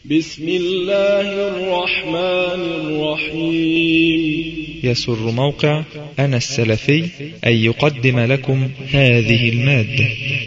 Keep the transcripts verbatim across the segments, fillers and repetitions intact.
بسم الله الرحمن الرحيم. يسر موقع أنا السلفي أن يقدم لكم هذه المادة.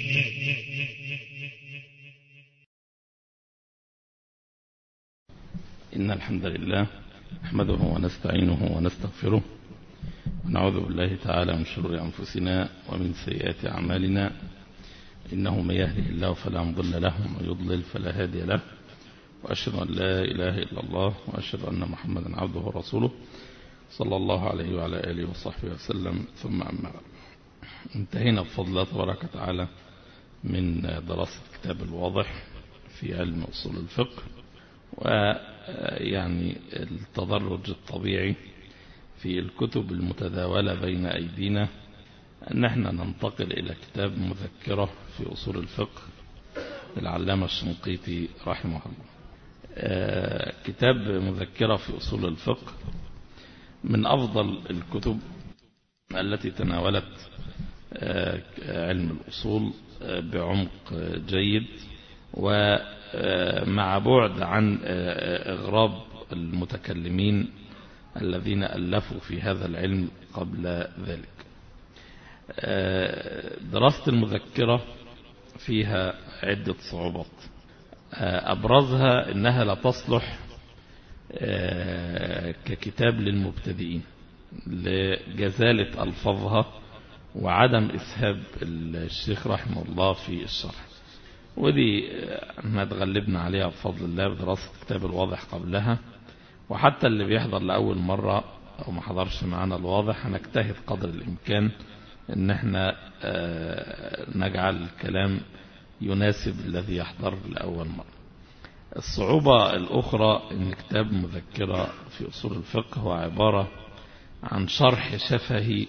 إن الحمد لله نحمده ونستعينه ونستغفره ونعوذ بالله تعالى من شرور أنفسنا ومن سيئات أعمالنا، إنه من يهده الله فلا مضل له ومن يضلل فلا هادي له، وأشهد أن لا إله إلا الله وأشهد أن محمدا عبده ورسوله صلى الله عليه وعلى آله وصحبه وسلم، ثم أما بعد. انتهينا بفضل الله تبارك وتعالى من دراسة كتاب الواضح في علم أصول الفقه، ويعني التدرج الطبيعي في الكتب المتداولة بين أيدينا أن احنا ننتقل إلى كتاب مذكرة في أصول الفقه للعلامة الشنقيطي رحمه الله. كتاب مذكرة في أصول الفقه من أفضل الكتب التي تناولت علم الأصول بعمق جيد، ومع بعد عن إغراب المتكلمين الذين ألفوا في هذا العلم قبل ذلك. دراسة المذكرة فيها عدة صعوبات، أبرزها أنها لا تصلح ككتاب للمبتدئين لجزالة ألفاظها وعدم إسهاب الشيخ رحمه الله في الشرح، ودي ما تغلبنا عليها بفضل الله بدراسة كتاب الواضح قبلها. وحتى اللي بيحضر لأول مرة أو ما حضرش معنا الواضح هنجتهد قدر الإمكان ان احنا نجعل الكلام يناسب الذي يحضر لأول مرة. الصعوبة الأخرى ان كتاب مذكرة في أصول الفقه هو عبارة عن شرح شفهي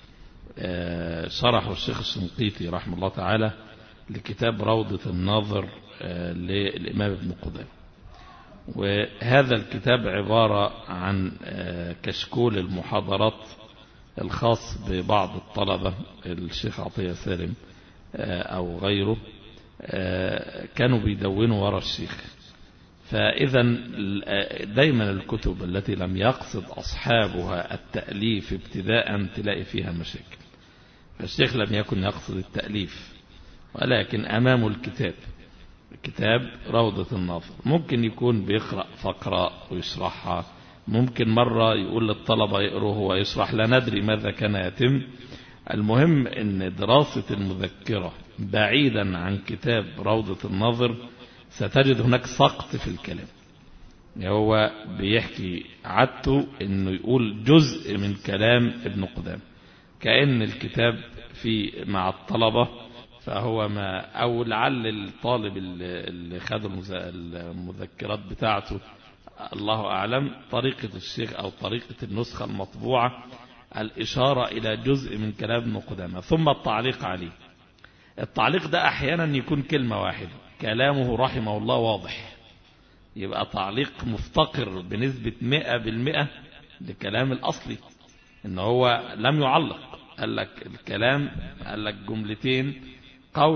شرحه الشيخ الشنقيطي رحمه الله تعالى لكتاب روضة الناظر للإمام ابن قدامة، وهذا الكتاب عبارة عن كشكول المحاضرات الخاص ببعض الطلبة، الشيخ عطية سالم أو غيره، كانوا بيدونوا وراء الشيخ. فإذا دايما الكتب التي لم يقصد أصحابها التأليف ابتداء تلاقي فيها مشاكل. فالشيخ لم يكن يقصد التأليف، ولكن أمامه الكتاب، كتاب روضة الناظر، ممكن يكون بيقرأ فقرة ويشرحها، ممكن مرة يقول للطلبة يقروه ويشرح، لا ندري ماذا كان يتم. المهم ان دراسة المذكرة بعيدا عن كتاب روضة الناظر ستجد هناك سقط في الكلام. هو بيحكي عادته انه يقول جزء من كلام ابن قدامة كأن الكتاب في مع الطلبة، فهو ما او لعل الطالب اللي خد المذكرات بتاعته الله أعلم طريقة الشيخ أو طريقة النسخة المطبوعة الإشارة إلى جزء من كلام ابن قدامة ثم التعليق عليه. التعليق ده أحيانا يكون كلمة واحدة، كلامه رحمه الله واضح، يبقى تعليق مفتقر بنسبة مئة بالمئة لكلام الأصلي، إن هو لم يعلق، قال لك الكلام، قال لك جملتين، قول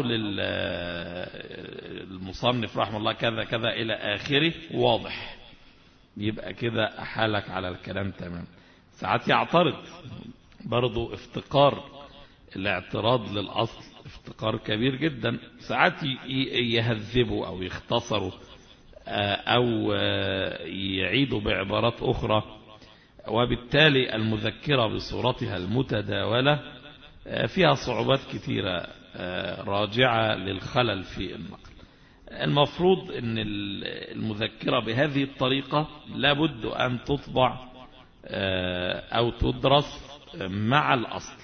المصنف رحمه الله كذا كذا إلى آخره واضح، يبقى كده أحالك على الكلام تمام. ساعات يعترض، برضو افتقار الاعتراض للأصل افتقار كبير جدا، ساعات يهذبوا أو يختصروا أو يعيدوا بعبارات أخرى، وبالتالي المذكرة بصورتها المتداولة فيها صعوبات كثيرة راجعة للخلل في النقل. المفروض ان المذكرة بهذه الطريقة لابد ان تطبع او تدرس مع الاصل.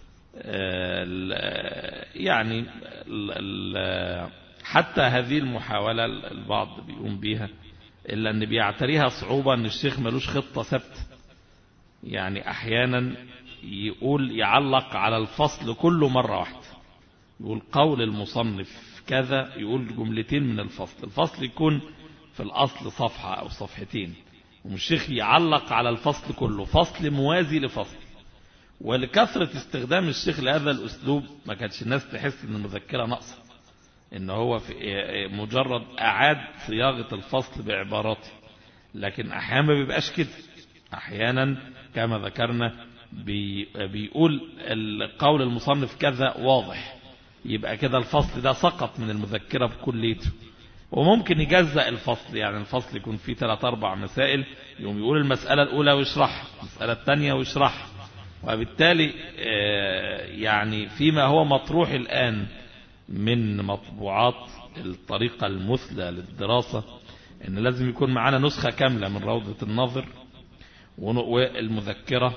يعني حتى هذه المحاولة البعض بيقوم بيها، الا ان بيعتريها صعوبة ان الشيخ ملوش خطة ثابتة. يعني احيانا يقول يعلق على الفصل كله مرة واحدة، يقول قول المصنف كذا، يقول جملتين من الفصل، الفصل يكون في الأصل صفحة أو صفحتين، والشيخ يعلق على الفصل كله، فصل موازي لفصل. ولكثرة استخدام الشيخ لهذا الأسلوب ما كانتش الناس تحس أن المذكرة ناقصة، إن هو في مجرد أعاد صياغة الفصل بعباراته، لكن أحيانا ما بيبقاش كده. أحيانا كما ذكرنا بي بيقول القول المصنف كذا واضح، يبقى كده الفصل ده سقط من المذكرة بكليته. وممكن يجزأ الفصل، يعني الفصل يكون فيه ثلاث أربع مسائل، يقوم يقول المسألة الأولى ويشرحها، المسألة الثانية ويشرحها. وبالتالي يعني فيما هو مطروح الآن من مطبوعات الطريقة المثلى للدراسة، إن لازم يكون معنا نسخة كاملة من روضة الناظر والمذكرة،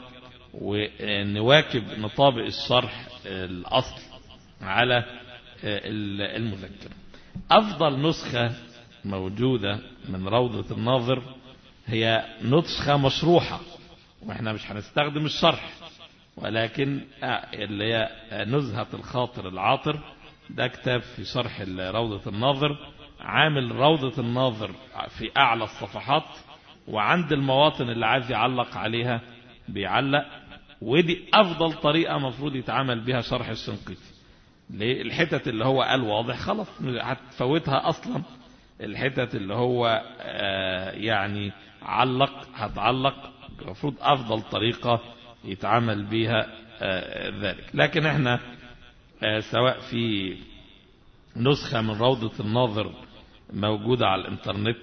ونواكب نطابق الشرح الأصل على المذكرة. أفضل نسخة موجودة من روضة الناظر هي نسخة مشروحة، وإحنا مش هنستخدم الشرح، ولكن اللي هي نزهة الخاطر العاطر. ده كتاب في شرح روضة الناظر، عامل روضة الناظر في أعلى الصفحات، وعند المواطن اللي عايز يعلق عليها بيعلق. ودي أفضل طريقة مفروض يتعامل بها شرح الشنقيطي. الحتت اللي هو قال واضح خلاص هتفوتها أصلا، الحتت اللي هو يعني علق هتعلق. المفروض أفضل طريقة يتعامل بها ذلك. لكن احنا سواء في نسخة من روضة الناظر موجودة على الانترنت،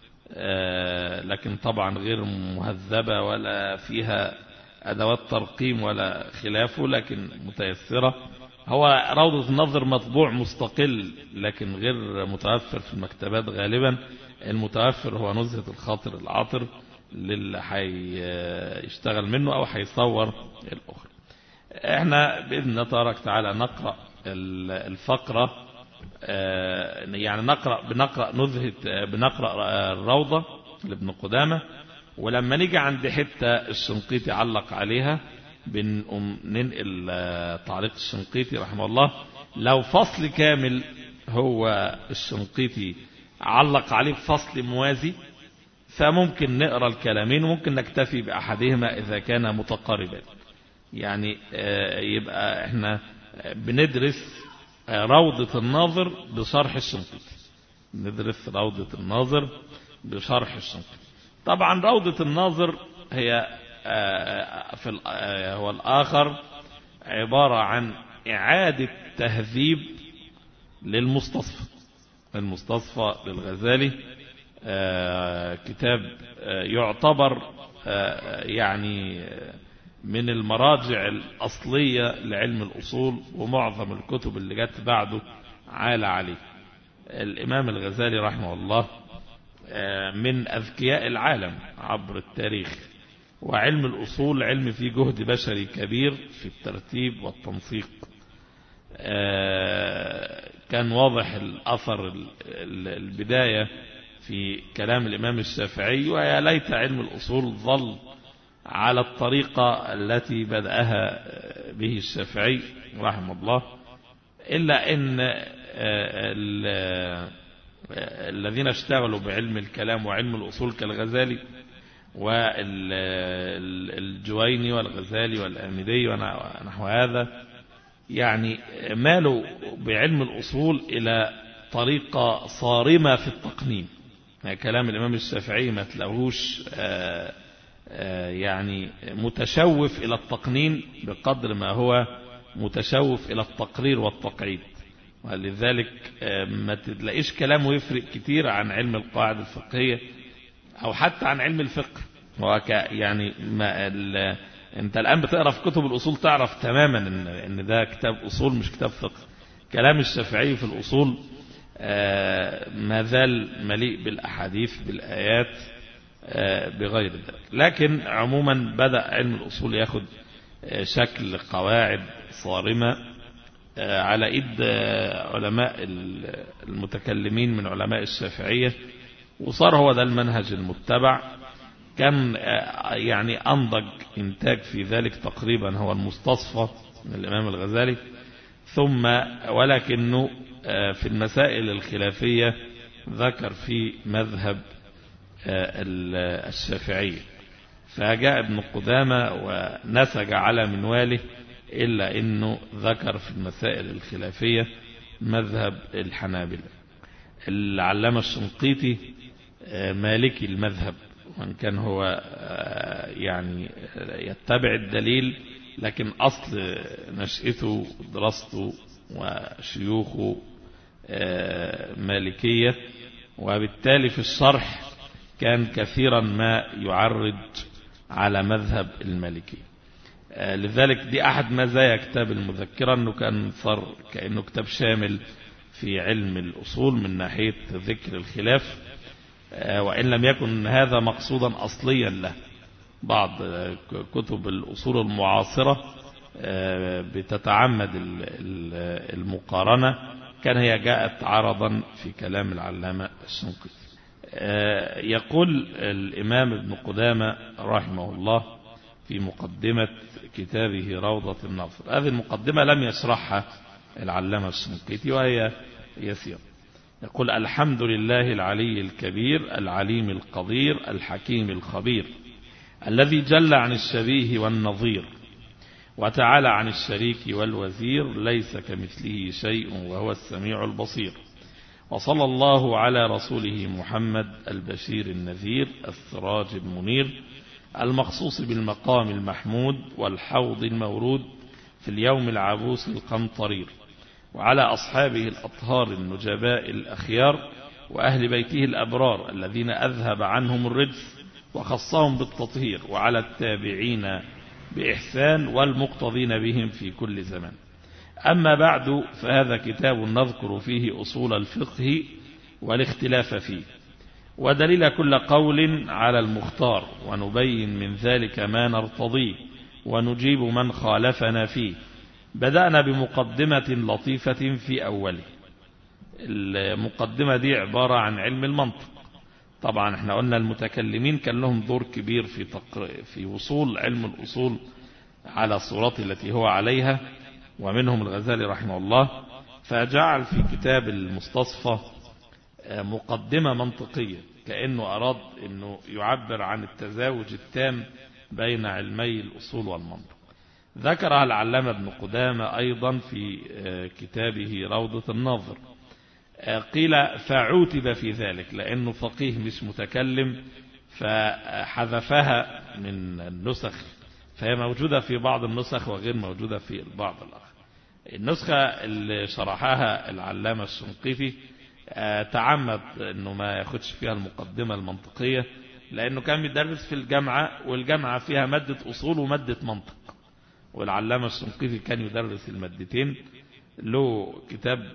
لكن طبعا غير مهذبة ولا فيها أدوات ترقيم ولا خلافه، لكن متيسرة. هو روضة الناظر مطبوع مستقل لكن غير متوفر في المكتبات غالبا. المتوفر هو نزهة الخاطر العاطر للي هيشتغل منه أو هيصور الأخرى. احنا بإذن الله تبارك تعالى نقرأ الفقرة، يعني نقرأ بنقرأ نزهة بنقرأ الروضة لابن قدامة، ولما نيجي عند حتة الشنقيطي علق عليها بننقل تعليق الشنقيطي رحمه الله. لو فصل كامل هو الشنقيطي علق عليه بفصل موازي، فممكن نقرأ الكلامين وممكن نكتفي بأحدهما إذا كان متقاربا. يعني يبقى احنا بندرس روضة الناظر بشرح الشنقيطي، ندرس روضة الناظر بشرح الشنقيطي. طبعا روضة الناظر هي في هو الآخر عبارة عن إعادة تهذيب للمستصفى. المستصفى للغزالي كتاب يعتبر يعني من المراجع الأصلية لعلم الأصول، ومعظم الكتب اللي جت بعده عالى عليه. الإمام الغزالي رحمه الله من أذكياء العالم عبر التاريخ، وعلم الأصول علم فيه جهد بشري كبير في الترتيب والتنسيق. كان واضح الأثر البداية في كلام الإمام الشافعي، ويا ليت علم الأصول ظل على الطريقة التي بدأها به الشافعي رحمه الله. إلا أن الذين اشتغلوا بعلم الكلام وعلم الأصول كالغزالي والجويني والغزالي والآمدي ونحو هذا، يعني مالوا بعلم الأصول إلى طريقة صارمة في التقنين. يعني كلام الإمام الشافعي ما تلاقوش يعني متشوف إلى التقنين بقدر ما هو متشوف إلى التقرير والتقعيد، ولذلك ما تلاقيش كلامه يفرق كتير عن علم القواعد الفقهية أو حتى عن علم الفقه. يعني ما انت الآن بتقرأ في كتب الأصول تعرف تماما إن, إن ده كتاب أصول مش كتاب فقه. كلام الشافعي في الأصول ما زال مليء بالأحاديث بالآيات بغير ذلك. لكن عموما بدأ علم الأصول ياخد شكل قواعد صارمة على إيد علماء المتكلمين من علماء الشافعية، وصار هو ده المنهج المتبع. كان يعني أنضج إنتاج في ذلك تقريبا هو المستصفى من الإمام الغزالي، ثم ولكنه في المسائل الخلافية ذكر في مذهب الشافعية، فجاء ابن قدامة ونسج على منواله، إلا أنه ذكر في المسائل الخلافية مذهب الحنابلة. العلامة الشنقيطي مالكي المذهب، وان كان هو يعني يتبع الدليل، لكن أصل نشأته دراسته وشيوخه مالكية، وبالتالي في الشرح كان كثيرا ما يعرج على مذهب المالكي. لذلك دي أحد مزايا كتاب المذكرة، أنه كان صار كأنه كتاب شامل في علم الأصول من ناحية ذكر الخلاف، وإن لم يكن هذا مقصودا أصليا له. بعض كتب الأصول المعاصرة بتتعمد المقارنة، كان هي جاءت عرضا في كلام العلامة الشنقيطي. يقول الإمام ابن قدامة رحمه الله في مقدمة كتابه روضة النظر، هذه المقدمة لم يشرحها العلامة الشنقيطي وهي يسير. يقول: الحمد لله العلي الكبير العليم القدير الحكيم الخبير، الذي جل عن الشبيه والنظير، وتعالى عن الشريك والوزير، ليس كمثله شيء وهو السميع البصير. وصلى الله على رسوله محمد البشير النذير السراج المنير، المخصوص بالمقام المحمود والحوض المورود في اليوم العبوس القمطرير، وعلى أصحابه الأطهار النجباء الأخيار، وأهل بيته الأبرار الذين أذهب عنهم الرجس وخصهم بالتطهير، وعلى التابعين بإحسان والمقتضين بهم في كل زمان. أما بعد، فهذا كتاب نذكر فيه أصول الفقه والاختلاف فيه، ودليل كل قول على المختار، ونبين من ذلك ما نرتضيه، ونجيب من خالفنا فيه. بدأنا بمقدمة لطيفة في أوله. المقدمة دي عبارة عن علم المنطق. طبعا احنا قلنا المتكلمين كان لهم دور كبير في تقر... في وصول علم الأصول على الصورات التي هو عليها، ومنهم الغزالي رحمه الله، فجعل في كتاب المستصفى مقدمة منطقية، كأنه أراد أنه يعبر عن التزاوج التام بين علمي الأصول والمنطق. ذكرها العلامة ابن قدامة أيضا في كتابه روضة الناظر. قيل فعوتب في ذلك لأنه فقيه مش متكلم، فحذفها من النسخ، فهي موجودة في بعض النسخ وغير موجودة في البعض الآخر. النسخة اللي شرحها العلامة الشنقيطي تعمد أنه ما ياخدش فيها المقدمة المنطقية، لأنه كان بيدرس في الجامعة، والجامعة فيها مادة أصول ومادة منطق، والعلامة الشنقيطي كان يدرس المادتين. له كتاب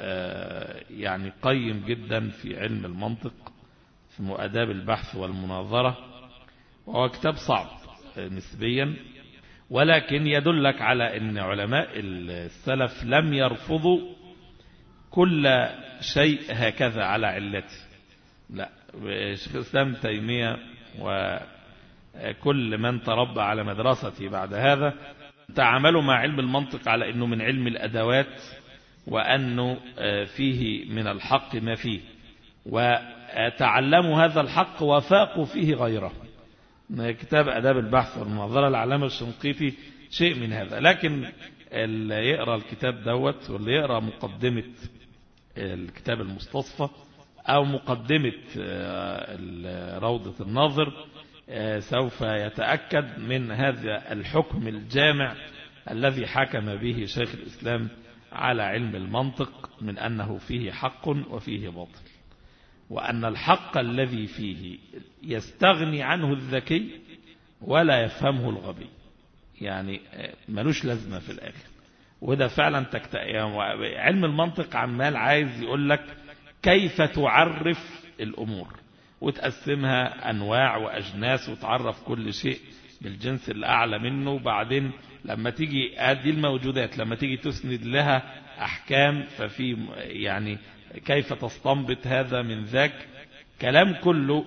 يعني قيم جدا في علم المنطق، في آداب البحث والمناظرة، وهو كتاب صعب نسبيا، ولكن يدلك على أن علماء السلف لم يرفضوا كل شيء هكذا على علته. لا، شيخ الإسلام تيمية وكل من تربى على مدرسته بعد هذا تعاملوا مع علم المنطق على أنه من علم الأدوات، وأنه فيه من الحق ما فيه، وتعلموا هذا الحق وفاقوا فيه غيره. كتاب آداب البحث والمناظرة العلامة الشنقيطي شيء من هذا. لكن اللي يقرأ الكتاب دوت، واللي يقرأ مقدمة الكتاب المستصفى أو مقدمة روضة الناظر، سوف يتأكد من هذا الحكم الجامع الذي حكم به شيخ الإسلام على علم المنطق، من أنه فيه حق وفيه باطل، وأن الحق الذي فيه يستغني عنه الذكي ولا يفهمه الغبي، يعني ملوش لازمة في الآخر. وده فعلا تكت... علم المنطق عمال عايز يقول لك كيف تعرف الأمور، وتقسمها أنواع وأجناس، وتعرف كل شيء بالجنس الأعلى منه، وبعدين لما تيجي هذه الموجودات لما تيجي تسند لها أحكام، ففي يعني كيف تستنبط هذا من ذاك، كلام كله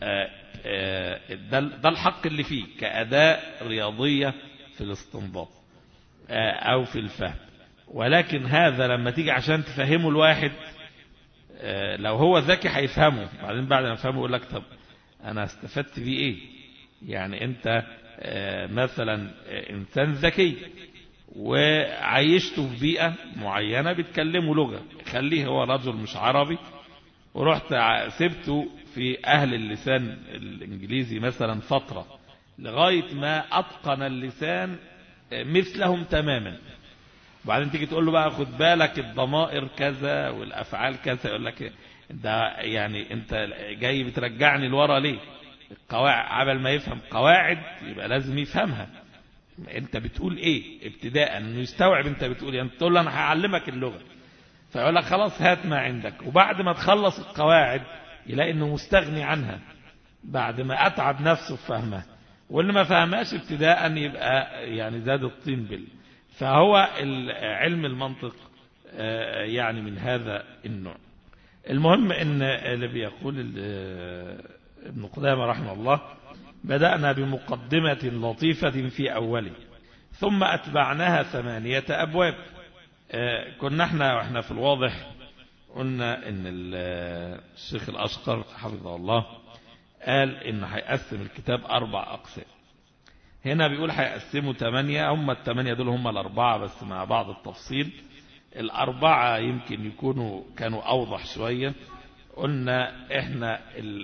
ده الحق اللي فيه كأداة رياضية في الاستنباط أو في الفهم. ولكن هذا لما تيجي عشان تفهمه الواحد، لو هو ذكي هيفهمه، بعدين بعد ما يفهمه يقول لك طب أنا استفدت بيه إيه؟ يعني أنت مثلا إنسان ذكي وعيشته في بيئة معينة بيتكلموا لغة، خليه هو رجل مش عربي، ورحت سبته في أهل اللسان الإنجليزي مثلا فترة لغاية ما أتقن اللسان مثلهم تماما، وبعدين تيجي تقول له بقى خد بالك الضمائر كذا والأفعال كذا، يقول لك ده يعني أنت جاي بترجعني لورا ليه؟ القواعد عبل ما يفهم قواعد يبقى لازم يفهمها، أنت بتقول إيه ابتداء إنه يستوعب أنت بتقول يعني، تقول له أنا هعلمك اللغة، فيقول لك خلاص هات ما عندك، وبعد ما تخلص القواعد يلاقي إنه مستغني عنها بعد ما أتعب نفسه في فهمها، واللي ما فهمهاش ابتداء يبقى يعني زاد الطين بل. فهو علم المنطق يعني من هذا النوع. المهم ان اللي بيقول ابن قدامة رحمه الله: بدأنا بمقدمة لطيفة في أوله ثم أتبعناها ثمانية أبواب. كنا احنا واحنا في الواضح قلنا ان الشيخ الأشقر حفظه الله قال ان هيقسم الكتاب أربع أقسام. هنا بيقول هيقسموا ثمانية، هم الثمانية دول هم الأربعة بس مع بعض التفصيل. الأربعة يمكن يكونوا كانوا أوضح شوية. قلنا إحنا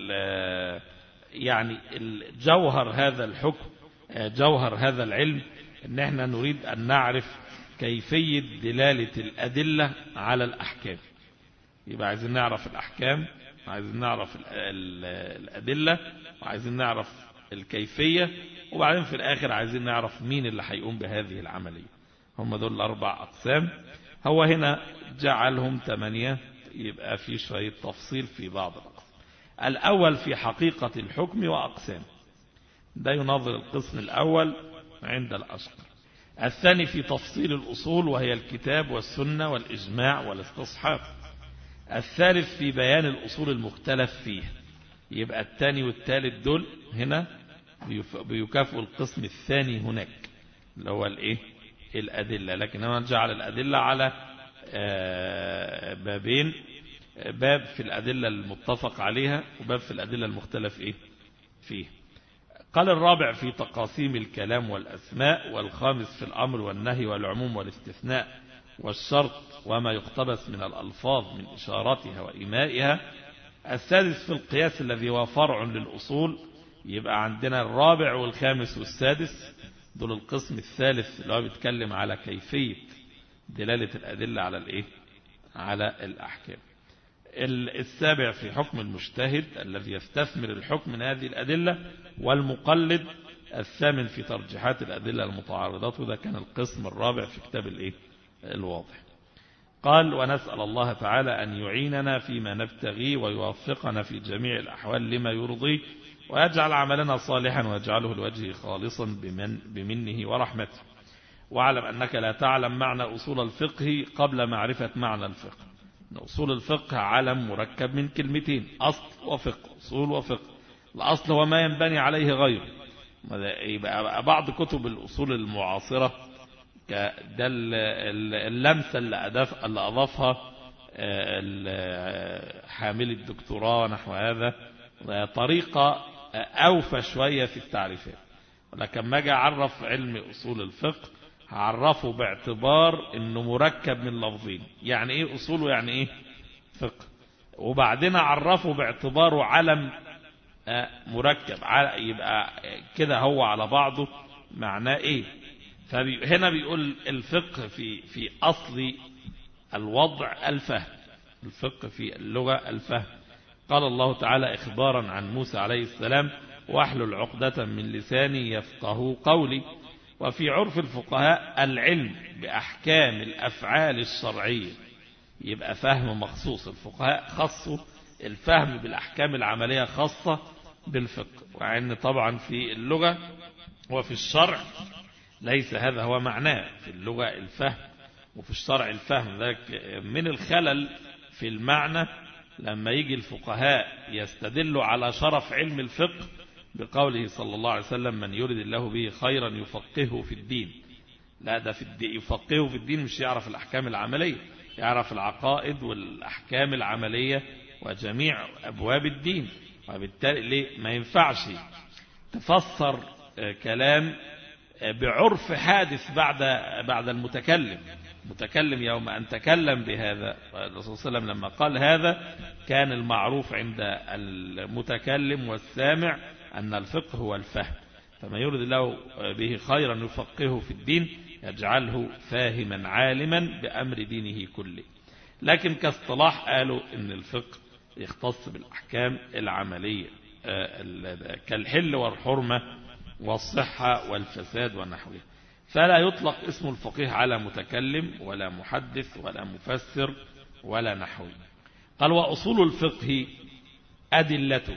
يعني جوهر هذا الحكم، جوهر هذا العلم، إن إحنا نريد أن نعرف كيفية دلالة الأدلة على الأحكام. يبقى عايزين نعرف الأحكام، عايزين نعرف الأدلة، وعايزين نعرف الكيفية، وبعدين في الآخر عايزين نعرف مين اللي هيقوم بهذه العملية. هم دول الأربع أقسام. هو هنا جعلهم ثمانية، يبقى في شوية تفصيل في بعض الأقسام. الأول في حقيقة الحكم وأقسام، ده ينظر القسم الأول عند الأشقر. الثاني في تفصيل الأصول وهي الكتاب والسنة والإجماع والاستصحاب. الثالث في بيان الأصول المختلف فيه، يبقى الثاني والثالث دول هنا بيكافئوا القسم الثاني هناك اللي هو الايه الأدلة، لكن هو جعل الأدلة على بابين: باب في الأدلة المتفق عليها وباب في الأدلة المختلف ايه فيه. قال الرابع في تقاسيم الكلام والأسماء، والخامس في الأمر والنهي والعموم والاستثناء والشرط وما يقتبس من الألفاظ من إشارتها وإيمائها. السادس في القياس الذي هو فرع للأصول، يبقى عندنا الرابع والخامس والسادس دول القسم الثالث اللي هو بيتكلم على كيفية دلالة الأدلة على الإيه؟ على الأحكام. السابع في حكم المجتهد الذي يستثمر الحكم من هذه الأدلة والمقلد. الثامن في ترجيحات الأدلة المتعارضات، وده كان القسم الرابع في كتاب الإيه؟ الواضح. قال: ونسأل الله تعالى أن يعيننا فيما نبتغي ويوفقنا في جميع الأحوال لما يرضيه، ويجعل عملنا صالحا ويجعله لوجهه خالصا بمن بمنه ورحمته. واعلم أنك لا تعلم معنى أصول الفقه قبل معرفة معنى الفقه. أصول الفقه علم مركب من كلمتين: أصل وفقه. أصول وفقه، الأصل هو ما ينبني عليه غيره. يبقى بعض كتب الأصول المعاصرة ده اللمسة اللي أضافها حامل الدكتوراه نحو هذا طريقة أوفى شوية في التعريفات. ولكن ما جاء عرف علم أصول الفقه عرفه باعتبار أنه مركب من لفظين: يعني إيه أصول ويعني إيه فقه، وبعدين عرفه باعتباره علم مركب، يبقى كده هو على بعضه معناه إيه. فهنا بيقول الفقه في في أصل الوضع الفهم، الفقه في اللغة الفهم. قال الله تعالى إخبارا عن موسى عليه السلام: واحلل عقدة من لساني يفقه قولي. وفي عرف الفقهاء العلم بأحكام الأفعال الشرعية، يبقى فهم مخصوص. الفقهاء خصوا الفهم بالأحكام العملية خاصة بالفقه، وعن طبعا في اللغة وفي الشرع ليس هذا هو معناه. في اللغة الفهم وفي الشرع الفهم، ذلك من الخلل في المعنى لما يجي الفقهاء يستدلوا على شرف علم الفقه بقوله صلى الله عليه وسلم: من يرد الله به خيرا يفقهه في الدين. لا، ده في الدين يفقهه في الدين مش يعرف الأحكام العملية، يعرف العقائد والأحكام العملية وجميع أبواب الدين. وبالتالي ما ينفعش تفسر كلام بعرف حادث بعد بعد المتكلم. متكلم يوم أن تكلم بهذا الرسول صلى الله عليه وسلم لما قال هذا كان المعروف عند المتكلم والسامع أن الفقه هو الفهم، فما يرد له به خيرا يفقهه في الدين يجعله فاهما عالما بأمر دينه كله. لكن كاصطلاح قالوا إن الفقه يختص بالأحكام العملية كالحل والحرمة والصحة والفساد ونحوه، فلا يطلق اسم الفقيه على متكلم ولا محدث ولا مفسر ولا نحوي. قال وأصول الفقه أدلته،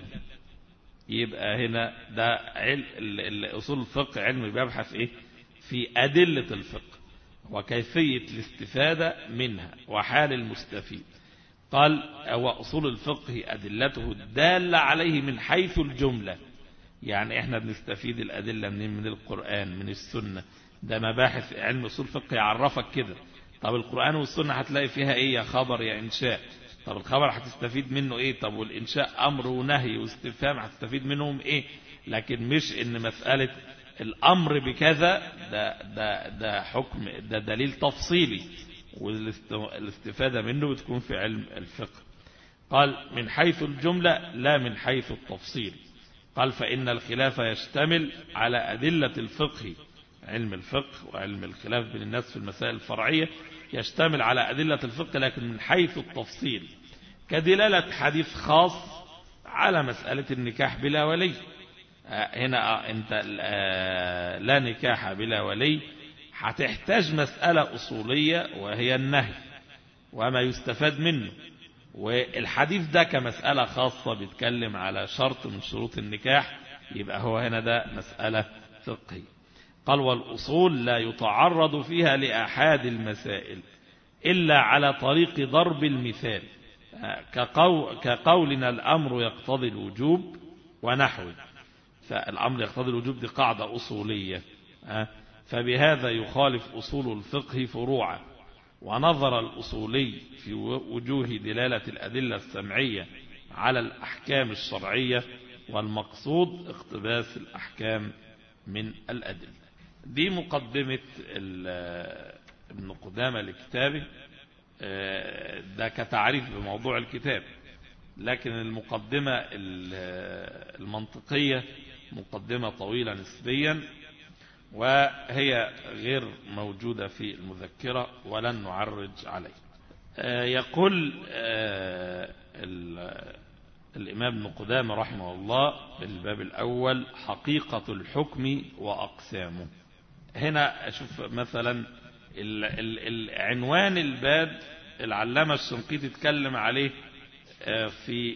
يبقى هنا ده أصول الفقه علم بيبحث إيه في أدلة الفقه وكيفية الاستفادة منها وحال المستفيد. قال وأصول الفقه أدلته الدالة عليه من حيث الجملة، يعني احنا بنستفيد الأدلة من من القرآن من السنة، ده مباحث علم أصول الفقه يعرفك كده. طب القرآن والسنة هتلاقي فيها ايه؟ يا خبر يا إنشاء. طب الخبر هتستفيد منه ايه؟ طب والإنشاء أمر ونهي واستفهام هتستفيد منهم ايه؟ لكن مش ان مسألة الأمر بكذا ده ده ده حكم، ده دليل تفصيلي والاستفادة منه بتكون في علم الفقه. قال من حيث الجملة لا من حيث التفصيل. قال فإن الخلاف يشتمل على أدلة الفقه، علم الفقه وعلم الخلاف بين الناس في المسائل الفرعية يشتمل على أدلة الفقه لكن من حيث التفصيل، كدلالة حديث خاص على مسألة النكاح بلا ولي. هنا أنت لا نكاح بلا ولي هتحتاج مسألة أصولية وهي النهي وما يستفاد منه، والحديث ده كمسألة خاصة بيتكلم على شرط من شروط النكاح، يبقى هو هنا ده مسألة فقهية. قال والأصول لا يتعرض فيها لأحد المسائل إلا على طريق ضرب المثال كقول كقولنا الأمر يقتضي الوجوب ونحوه. فالأمر يقتضي الوجوب دي قاعدة أصولية، فبهذا يخالف أصول الفقه فروعا. ونظر الأصولي في وجوه دلالة الأدلة السمعية على الأحكام الشرعية والمقصود اقتباس الأحكام من الأدلة. دي مقدمة ابن قدامة لكتابه، ده كتعريف بموضوع الكتاب. لكن المقدمة المنطقية مقدمة طويلة نسبيا وهي غير موجودة في المذكرة ولن نعرج عليه. يقول الإمام ابن قدامة رحمه الله في الباب الأول حقيقة الحكم وأقسامه. هنا أشوف مثلا العنوان الباب العلامة الشنقيطي اتكلم عليه في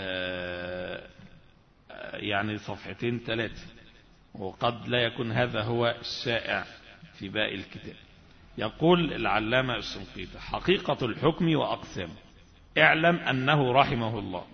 يعني صفحتين ثلاثة، وقد لا يكون هذا هو الشائع في باقي الكتاب. يقول العلامة الشنقيطي حقيقة الحكم وأقسامه اعلم أنه رحمه الله،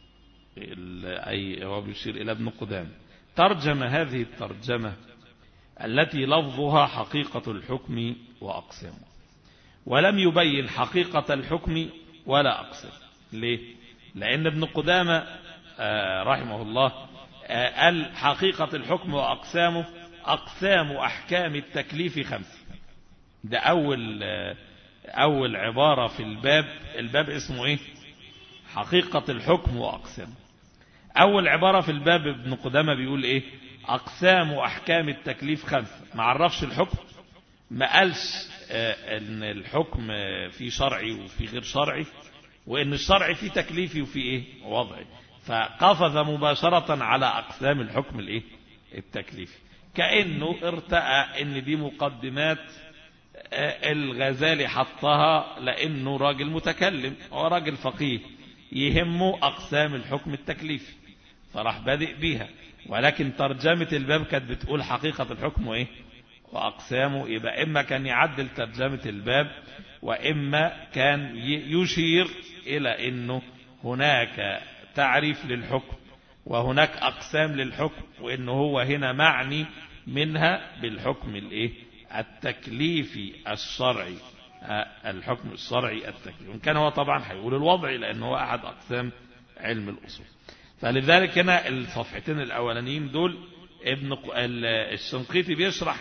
أي هو بيشير إلى ابن قدامة، ترجم هذه الترجمة التي لفظها حقيقة الحكم وأقسامه، ولم يبين حقيقة الحكم ولا أقسامه. ليه؟ لأن ابن قدامة رحمه الله قال حقيقة الحكم وأقسامه أقسام أحكام التكليف خمسة. ده أول أول عبارة في الباب. الباب اسمه إيه؟ حقيقة الحكم وأقسامه. أول عبارة في الباب ابن قدامة بيقول إيه؟ أقسام أحكام التكليف خمسة. ما عرفش الحكم، ما قالش إن الحكم في شرعي وفي غير شرعي، وإن الشرعي في تكليفي وفي إيه؟ وضعي. فقفز مباشرة على أقسام الحكم الإيه؟ التكليفي، كأنه ارتأى إن دي مقدمات الغزالي حطها لأنه راجل متكلم وراجل فقيه يهمه أقسام الحكم التكليفي، فراح بادئ بيها. ولكن ترجمة الباب كانت بتقول حقيقة الحكم وإيه؟ وأقسامه. يبقى إما كان يعدل ترجمة الباب، وإما كان يشير إلى أنه هناك تعريف للحكم وهناك أقسام للحكم، وإنه هو هنا معني منها بالحكم الإيه؟ التكليفي الشرعي، الحكم الشرعي التكليفي. وإن كان هو طبعا هيقول الوضعي لأنه هو أحد أقسام علم الأصول. فلذلك هنا الصفحتين الأولانيين دول ابن الشنقيطي بيشرح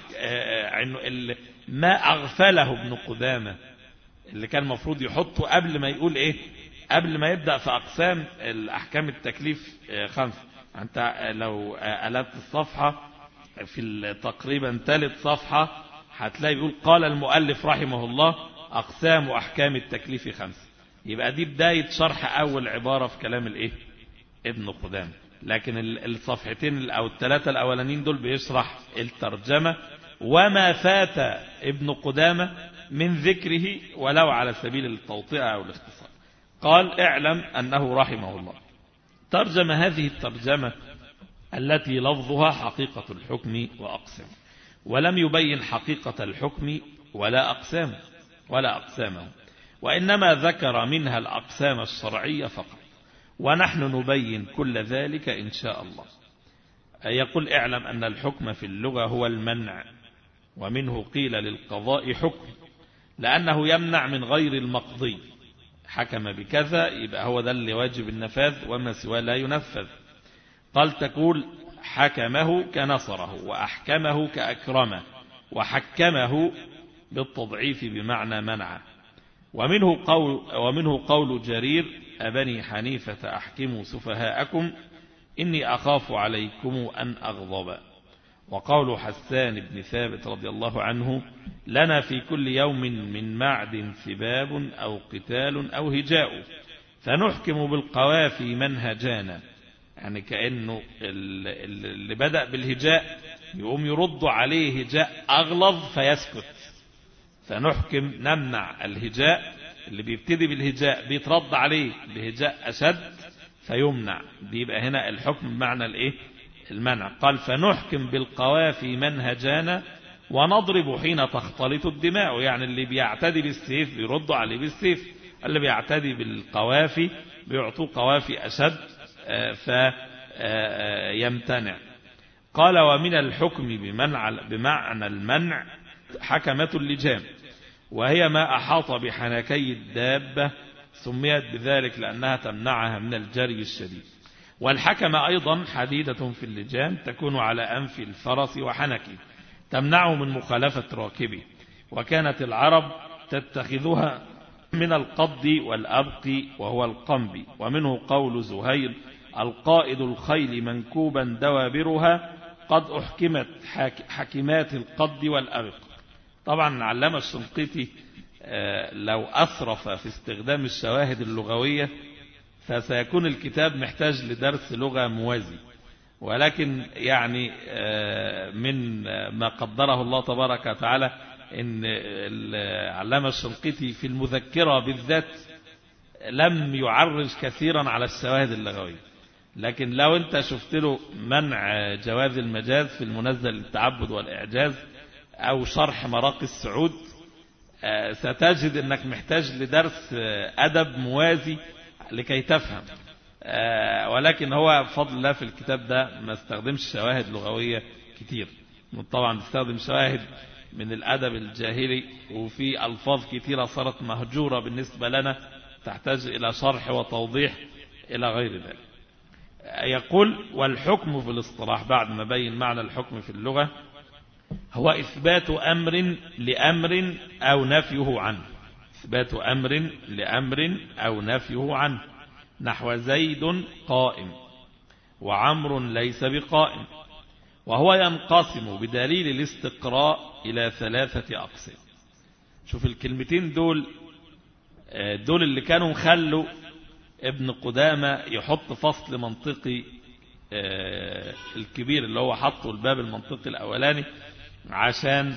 انه ما اغفله ابن قدامة اللي كان المفروض يحطه قبل ما يقول ايه، قبل ما يبدأ في اقسام الاحكام التكليف خمسة. انت لو قلبت الصفحة في تقريبا ثالث صفحة هتلاقي بيقول قال المؤلف رحمه الله اقسام واحكام التكليف خمسة. يبقى دي بداية شرح اول عبارة في كلام الايه ابن قدامة. لكن الصفحتين او الثلاثة الاولانيين دول بيشرح الترجمة وما فات ابن قدامة من ذكره ولو على سبيل التوطئة او الاختصار. قال اعلم انه رحمه الله ترجم هذه الترجمة التي لفظها حقيقة الحكم وأقسامه، ولم يبين حقيقة الحكم ولا أقسامه ولا أقسامه وإنما ذكر منها الأقسام الشرعية فقط، ونحن نبين كل ذلك إن شاء الله. يقول اعلم أن الحكم في اللغة هو المنع، ومنه قيل للقضاء حكم لأنه يمنع من غير المقضي. حكم بكذا يبقى هو ده اللي واجب النفاذ وما سواه لا ينفذ. قال تقول حكمه كنصره، وأحكمه كأكرمه، وحكمه بالتضعيف بمعنى منعه. ومنه قول, ومنه قول جرير أبني حنيفة أحكموا سفهاءكم إني أخاف عليكم أن أغضب. وقول حسان بن ثابت رضي الله عنه لنا في كل يوم من معد سباب أو قتال أو هجاء فنحكم بالقوافي من هجانا. يعني كأنه اللي بدأ بالهجاء يقوم يرد عليه هجاء أغلظ فيسكت، فنحكم نمنع الهجاء اللي بيبتدي بالهجاء بيترد عليه بهجاء أشد فيمنع. بيبقى هنا الحكم بمعنى الايه المنع. قال فنحكم بالقوافي من هجانا ونضرب حين تختلط الدماء. يعني اللي بيعتدي بالسيف بيردوا عليه بالسيف، اللي بيعتدي بالقوافي بيعطوه قوافي أشد فيمتنع. قال ومن الحكم بمعنى المنع حكمة اللجام، وهي ما أحاط بحنكي الدابة، سميت بذلك لأنها تمنعها من الجري الشديد. والحكمة أيضا حديدة في اللجام تكون على أنف الفرس وحنكه تمنعه من مخالفة راكبه، وكانت العرب تتخذها من القض والأبق وهو القنب. ومنه قول زهير القائد الخيل منكوبا دوابرها قد أحكمت حكمات القض والأبق. طبعا علامة الشنقيطي لو أسرف في استخدام الشواهد اللغوية فسيكون الكتاب محتاج لدرس لغة موازي، ولكن يعني من ما قدره الله تبارك وتعالى ان علامة الشنقيطي في المذكرة بالذات لم يعرج كثيرا على الشواهد اللغوية. لكن لو انت شفت له منع جواز المجاز في المنزل للتعبد والإعجاز او شرح مراقي السعود ستجد انك محتاج لدرس أدب موازي لكي تفهم. ولكن هو بفضل الله في الكتاب ده ما استخدمش شواهد لغوية كتير، طبعا استخدم شواهد من الأدب الجاهلي، وفي ألفاظ كتيرة صارت مهجورة بالنسبة لنا تحتاج إلى شرح وتوضيح إلى غير ذلك. يقول والحكم في الاصطلاح بعد ما بين معنى الحكم في اللغة هو إثبات أمر لأمر أو نفيه عنه. إثبات أمر لأمر أو نفيه عنه، نحو زيد قائم وعمر ليس بقائم. وهو ينقسم بدليل الاستقراء إلى ثلاثة أقسام. شوف الكلمتين دول دول اللي كانوا مخلوا ابن قدامة يحط فصل منطقي الكبير اللي هو حطه الباب المنطقي الأولاني عشان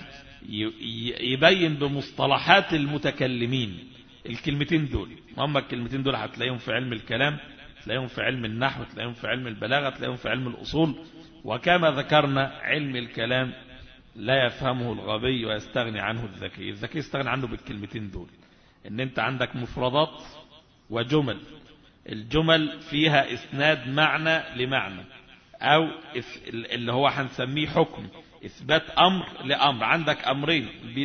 يبين بمصطلحات المتكلمين الكلمتين دول. هم الكلمتين دول هتلاقيهم في علم الكلام، تلاقيهم في علم النحو، تلاقيهم في علم البلاغة، تلاقيهم في علم الأصول. وكما ذكرنا علم الكلام لا يفهمه الغبي ويستغني عنه الذكي. الذكي يستغني عنه بالكلمتين دول، ان انت عندك مفردات وجمل، الجمل فيها اسناد معنى لمعنى، او اللي هو هنسميه حكم، اثبات امر لامر. عندك امرين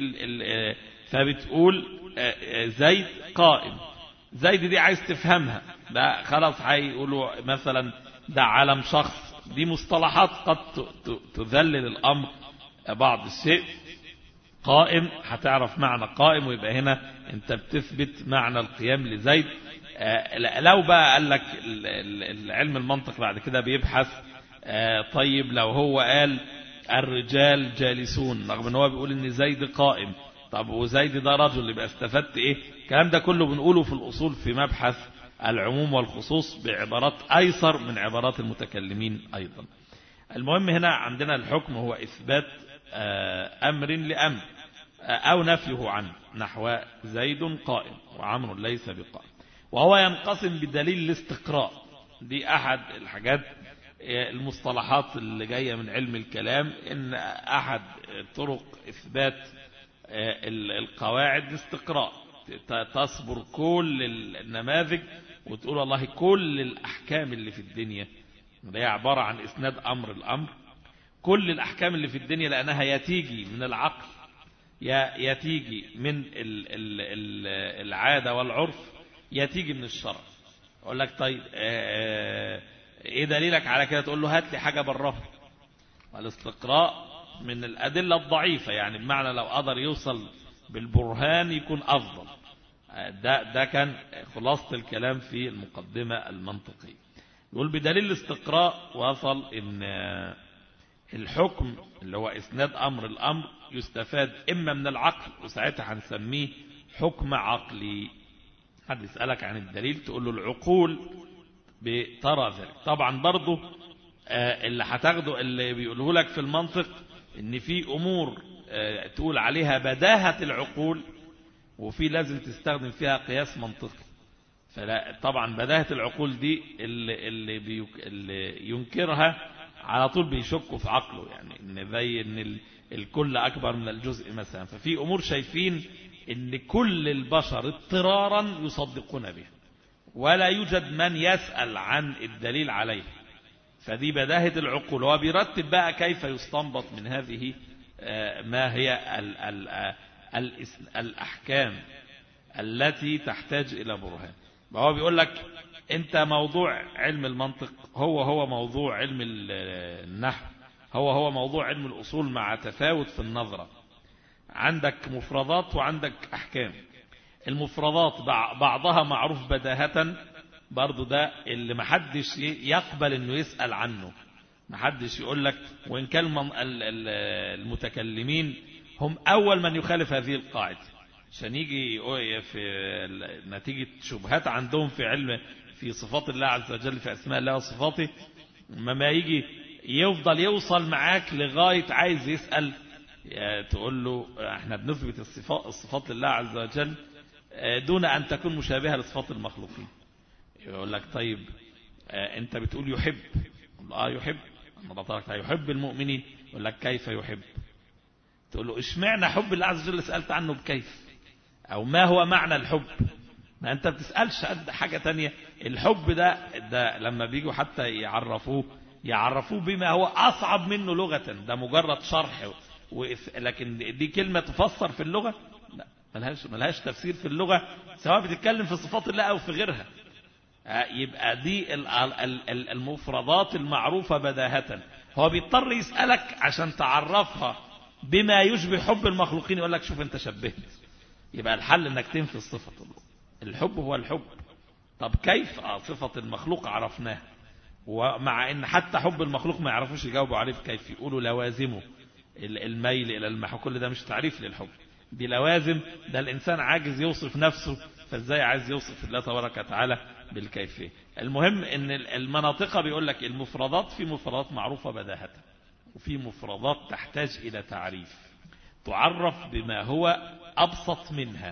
فبتقول زيد قائم، زيد دي عايز تفهمها، ده خلاص هيقولوا مثلا ده علم شخص دي مصطلحات قد تذلل الأمر بعض الشيء. قائم هتعرف معنى قائم، ويبقى هنا انت بتثبت معنى القيام لزيد. لو بقى قال لك العلم المنطق بعد كده بيبحث طيب لو هو قال الرجال جالسون رغم ان هو بيقول ان زيد قائم، طب وزيد ده رجل، يبقى استفدت ايه؟ الكلام ده كله بنقوله في الأصول في مبحث العموم والخصوص بعبارات أيسر من عبارات المتكلمين أيضا. المهم هنا عندنا الحكم هو إثبات أمر لأمر أو نفيه عنه، نحو زيد قائم وعمر ليس بقائم. وهو ينقسم بدليل الاستقراء. دي أحد الحاجات المصطلحات اللي جاية من علم الكلام، إن أحد طرق إثبات القواعد الاستقراء، تصبر كل النماذج وتقول والله كل الأحكام اللي في الدنيا اللي هي عبارة عن إسناد أمر الأمر، كل الأحكام اللي في الدنيا لأنها يتيجي من العقل يتيجي من العادة والعرف يتيجي من الشرع. أقول لك طيب إيه دليلك على كده؟ تقول له هات لي حاجة براها. والاستقراء من الأدلة الضعيفة، يعني بمعنى لو قدر يوصل بالبرهان يكون أفضل. ده, ده كان خلاصة الكلام في المقدمة المنطقية. يقول بدليل الاستقراء وصل إن الحكم اللي هو إسناد أمر الأمر يستفاد إما من العقل، وساعتها هنسميه حكم عقلي. حد يسألك عن الدليل تقول له العقول بترى ذلك. طبعا برضو اللي هتاخده اللي بيقوله لك في المنطق إن في أمور تقول عليها بداهة العقول، وفي لازم تستخدم فيها قياس منطقي. فلا طبعا بداهة العقول دي اللي, اللي, بيك اللي ينكرها على طول بيشكوا في عقله، يعني ان زي ان الكل اكبر من الجزء مثلا. ففي امور شايفين ان كل البشر اضطرارا يصدقون بها ولا يوجد من يسأل عن الدليل عليه، فدي بداهة العقول. هو بيرتب بقى كيف يستنبط من هذه ما هي ال ال ال الأحكام التي تحتاج إلى برهان. هو بيقول لك انت موضوع علم المنطق هو هو موضوع علم النحو، هو هو موضوع علم الأصول، مع تفاوت في النظرة. عندك مفردات وعندك أحكام. المفردات بعضها معروف بداهة، برضو ده اللي محدش يقبل انه يسأل عنه. محدش يقول لك، وإن كان المتكلمين هم أول من يخالف هذه القاعدة، عشان يجي في نتيجة شبهات عندهم في علم في صفات الله عز وجل، في أسماء الله وصفاته. ما يجي يفضل يوصل معاك لغاية عايز يسأل، تقول له احنا بنثبت الصفات, الصفات لله عز وجل دون أن تكون مشابهة لصفات المخلوقين. يقول لك طيب انت بتقول يحب، اه يحب، يحب المؤمنين. يقول لك كيف يحب؟ تقول له اشمعنى حب الله عز وجل سألت عنه بكيف؟ او ما هو معنى الحب؟ ما انت بتسألش قد حاجة تانية. الحب ده, ده لما بيجوا حتى يعرفوه يعرفوه بما هو أصعب منه لغة، ده مجرد شرح، لكن دي كلمة تفسر في اللغة؟ لا، ملهاش, ملهاش تفسير في اللغة، سواء بتتكلم في صفات الله أو في غيرها. يبقى دي المفردات المعروفة بداهة. هو بيضطر يسألك عشان تعرفها بما يشبه حب المخلوقين، يقول لك شوف انت شبهت. يبقى الحل انك تنفي الصفة. الحب هو الحب. طب كيف؟ آه صفة المخلوق عرفناها، ومع ان حتى حب المخلوق ما يعرفوش يجاوبوا عليه كيف. يقولوا لوازمه الميل الى المحو، كل ده مش تعريف للحب، دي لوازم. ده الانسان عاجز يوصف نفسه، فازاي عايز يوصف الله تبارك وتعالى بالكيفية؟ المهم ان المناطق بيقول لك المفردات، في مفردات معروفة بداهة، وفي مفردات تحتاج الى تعريف، تعرف بما هو ابسط منها.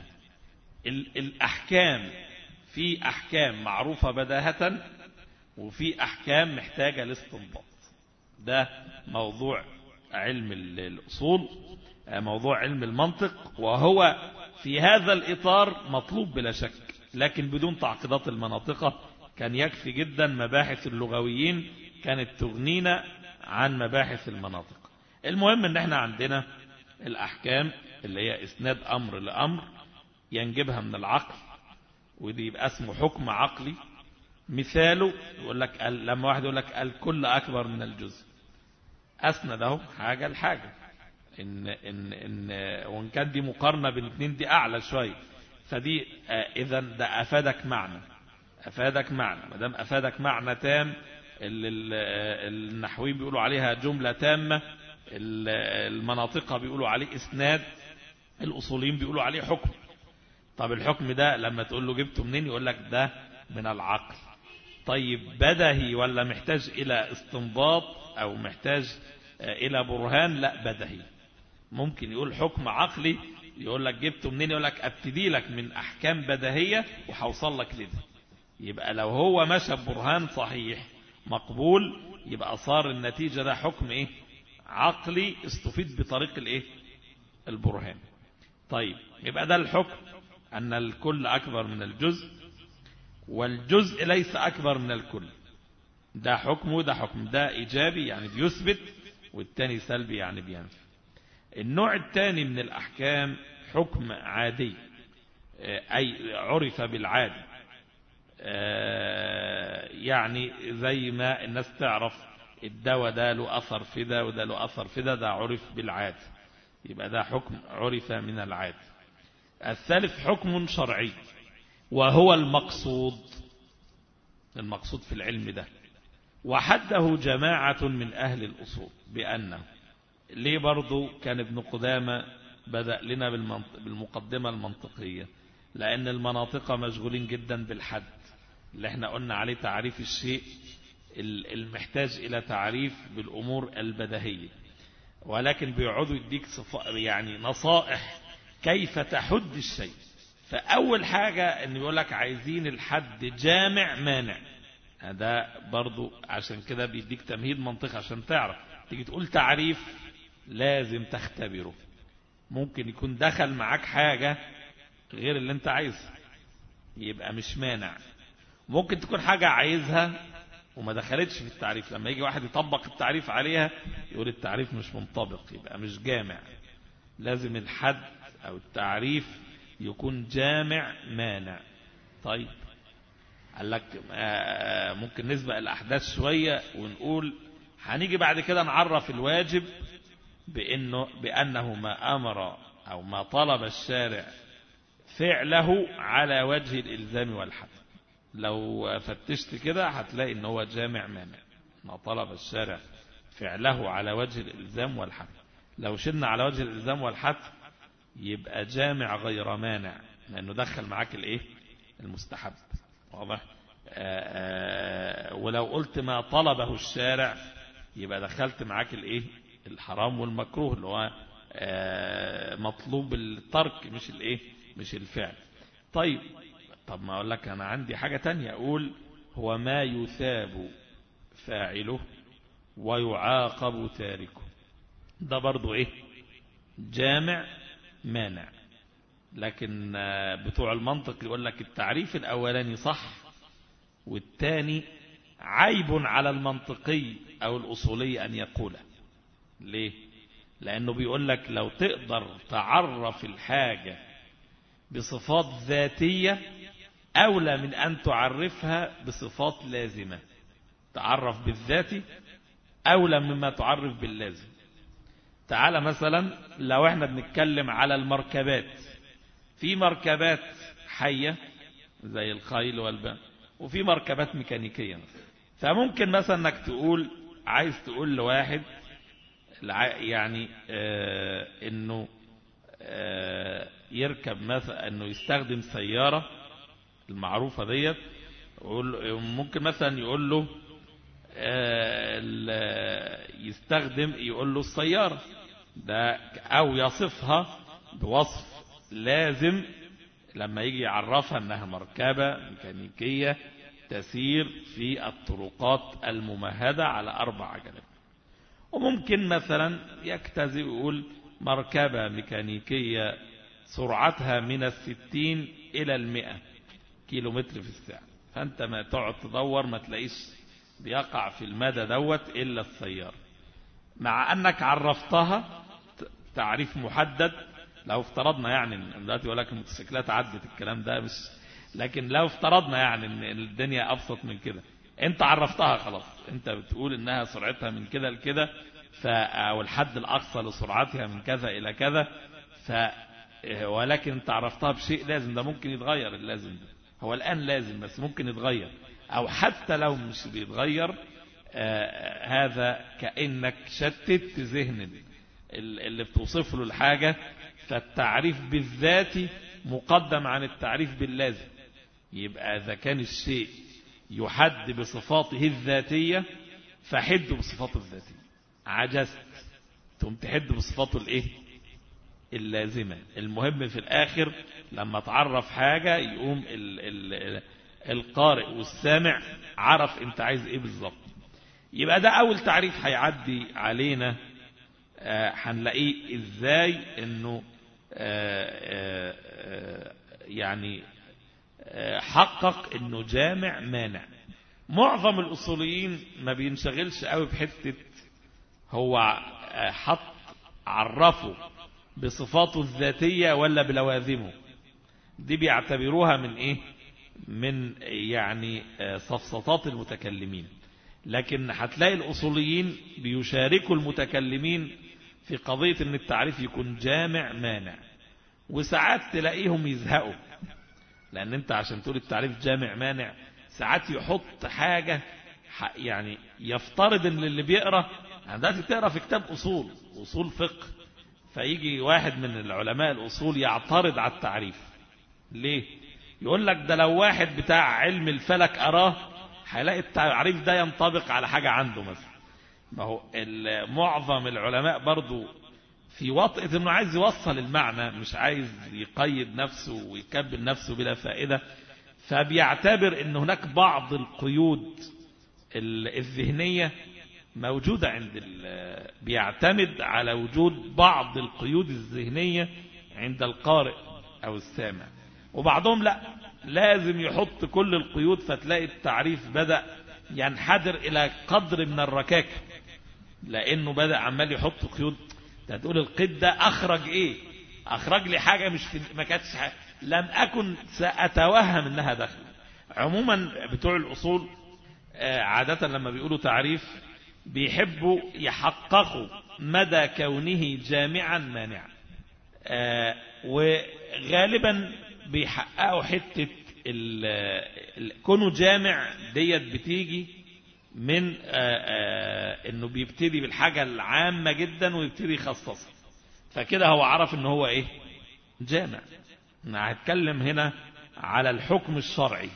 الأحكام، في أحكام معروفة بداهة، وفي أحكام محتاجة لاستنباط. ده موضوع علم الأصول، موضوع علم المنطق، وهو في هذا الإطار مطلوب بلا شك، لكن بدون تعقيدات المناطقة. كان يكفي جدا مباحث اللغويين، كانت تغنينا عن مباحث المناطق. المهم ان احنا عندنا الأحكام اللي هي إسناد أمر لأمر ينجبها من العقل، ودي يبقى اسمه حكم عقلي. مثاله يقول لك لما واحد يقول لك الكل أكبر من الجزء، أسنده حاجة لحاجة، إن إن إن وإن كان دي مقارنة بين الاثنين دي أعلى شوية، فدي إذا ده أفادك معنى، أفادك معنى، ما دام أفادك معنى تام، النحويين بيقولوا عليها جملة تامة، المناطق بيقولوا عليه إسناد، الأصوليين بيقولوا عليه حكم. طب الحكم ده لما تقول له جبته منين يقول لك ده من العقل. طيب بدهي ولا محتاج إلى استنباط أو محتاج إلى برهان؟ لا بدهي. ممكن يقول حكم عقلي يقول لك جبته منين، يقول لك ابتدي لك من أحكام بدهية وحوصل لك لده. يبقى لو هو مشى برهان صحيح مقبول يبقى صار النتيجة ده حكم إيه؟ عقلي استفيد بطريق الإيه؟ البرهان. طيب يبقى ده الحكم أن الكل أكبر من الجزء، والجزء ليس أكبر من الكل. ده حكم وده حكم، ده إيجابي يعني بيثبت، والتاني سلبي يعني بينفي. النوع الثاني من الأحكام حكم عادي، أي عرف بالعادي، يعني زي ما الناس تعرف الدواء ده له أثر في ده وده له أثر في ده، ده عرف بالعادي، يبقى ده حكم عرف من العادي. الثالث حكم شرعي وهو المقصود، المقصود في العلم ده، وحده جماعة من أهل الأصول بأنه، ليه برضو كان ابن قدامة بدأ لنا بالمقدمة المنطقية؟ لأن المناطق مشغولين جدا بالحد اللي احنا قلنا عليه تعريف الشيء المحتاج إلى تعريف بالأمور البدهية، ولكن بيقعدوا يديك يعني نصائح كيف تحد الشيء. فأول حاجة ان بيقول لك عايزين الحد جامع مانع، هذا برضو عشان كده بيديك تمهيد منطقي عشان تعرف تيجي تقول تعريف لازم تختبره، ممكن يكون دخل معاك حاجة غير اللي انت عايزها يبقى مش مانع، ممكن تكون حاجة عايزها وما دخلتش في التعريف، لما يجي واحد يطبق التعريف عليها يقول التعريف مش منطبق يبقى مش جامع. لازم الحد أو التعريف يكون جامع مانع. طيب قال لك ممكن نسبق الأحداث شوية ونقول هنيجي بعد كده نعرف الواجب بأنه, بأنه ما أمر أو ما طلب الشارع فعله على وجه الإلزام والحد. لو فتشت كده هتلاقي ان هو جامع مانع، ما طلب الشارع فعله على وجه الإلزام والحد. لو شلنا على وجه الإلزام والحد يبقى جامع غير مانع، لأنه دخل معاك الايه؟ المستحب. واضح؟ ولو قلت ما طلبه الشارع يبقى دخلت معاك الايه؟ الحرام والمكروه اللي هو مطلوب الترك مش الايه؟ مش الفعل. طيب طب ما اقول لك انا عندي حاجة تانية، اقول هو ما يثاب فاعله ويعاقب تاركه، ده برضو ايه؟ جامع مانع. لكن بتوع المنطق يقول لك التعريف الاولاني صح والتاني عيب على المنطقي او الاصولي ان يقوله. ليه؟ لانه بيقول لك لو تقدر تعرف الحاجة بصفات ذاتية أولى من أن تعرفها بصفات لازمة. تعرف بالذاتي أولى مما تعرف باللازم. تعال مثلا لو احنا بنتكلم على المركبات، في مركبات حية زي الخيل والبغال وفي مركبات ميكانيكية. فممكن مثلا انك تقول عايز تقول لواحد يعني اه انه اه يركب مثلا انه يستخدم سيارة المعروفة ديت، ممكن مثلا يقول له يستخدم يقول له السيارة ده او يصفها بوصف لازم لما يجي يعرفها انها مركبة ميكانيكية تسير في الطرقات الممهدة على اربع عجلات. وممكن مثلا يكتزي يقول مركبة ميكانيكية سرعتها من الستين الى المئة كيلو متر في الساعة، فانت ما تقعد تدور ما تلاقيش بيقع في المدى دوت الا السيارة، مع انك عرفتها تعريف محدد. لو افترضنا يعني دلوقتي يقول لك الموتوسيكلات عدت الكلام ده، مش لكن لو افترضنا يعني ان الدنيا ابسط من كده، انت عرفتها خلاص، انت بتقول انها سرعتها من كده لكده، او الحد الاقصى لسرعتها من كذا الى كذا، ف ولكن انت عرفتها بشيء لازم، ده ممكن يتغير، اللازم ده هو الان لازم بس ممكن يتغير، او حتى لو مش بيتغير آه هذا كأنك شتت ذهن اللي بتوصف له الحاجة، فالتعريف بالذاتي مقدم عن التعريف باللازم. يبقى إذا كان الشيء يحد بصفاته الذاتية فحد بصفاته الذاتية، عجزت ثم تحد بصفاته الايه اللازمة. المهم في الآخر لما تعرف حاجة يقوم ال ال القارئ والسامع عرف انت عايز ايه بالظبط. يبقى ده أول تعريف هيعدي علينا، هنلاقيه ازاي انه آآ آآ يعني آآ حقق انه جامع مانع. معظم الأصوليين ما بينشغلش قوي بحتة هو حط عرفه بصفاته الذاتية ولا بلوازمه، دي بيعتبروها من ايه من يعني صفصطات المتكلمين. لكن هتلاقي الأصوليين بيشاركوا المتكلمين في قضية ان التعريف يكون جامع مانع، وساعات تلاقيهم يزهقوا، لان انت عشان تقول التعريف جامع مانع ساعات يحط حاجة يعني يفترض ان اللي بيقرأ يعني دلوقتي تقرأ في كتاب أصول أصول فقه، فيجي واحد من العلماء الأصول يعترض على التعريف. ليه؟ يقول لك ده لو واحد بتاع علم الفلك أراه هيلاقي التعريف ده ينطبق على حاجة عنده مثلا. ما هو معظم العلماء برضو في وطئة انه عايز يوصل المعنى، مش عايز يقيد نفسه ويكبل نفسه بلا فائدة، فبيعتبر ان هناك بعض القيود الذهنية موجودة عند بيعتمد على وجود بعض القيود الذهنية عند القارئ او السامع، وبعضهم لا لازم يحط كل القيود، فتلاقي التعريف بدأ ينحدر الى قدر من الركاكة، لانه بدأ عمال يحط قيود. تقول القيد ده اخرج ايه؟ اخرج لي حاجة مش في ما كانتش حاجة. لم اكن سأتوهم انها دخل. عموما بتوع الاصول عادة لما بيقولوا تعريف بيحبوا يحققوا مدى كونه جامعا مانعا، وغالبا بيحققوا حتة كونه جامع ديت بتيجي من انه بيبتدي بالحاجة العامة جدا ويبتدي يخصصها، فكده هو عرف انه هو ايه جامع. هتكلم هنا على الحكم الشرعي،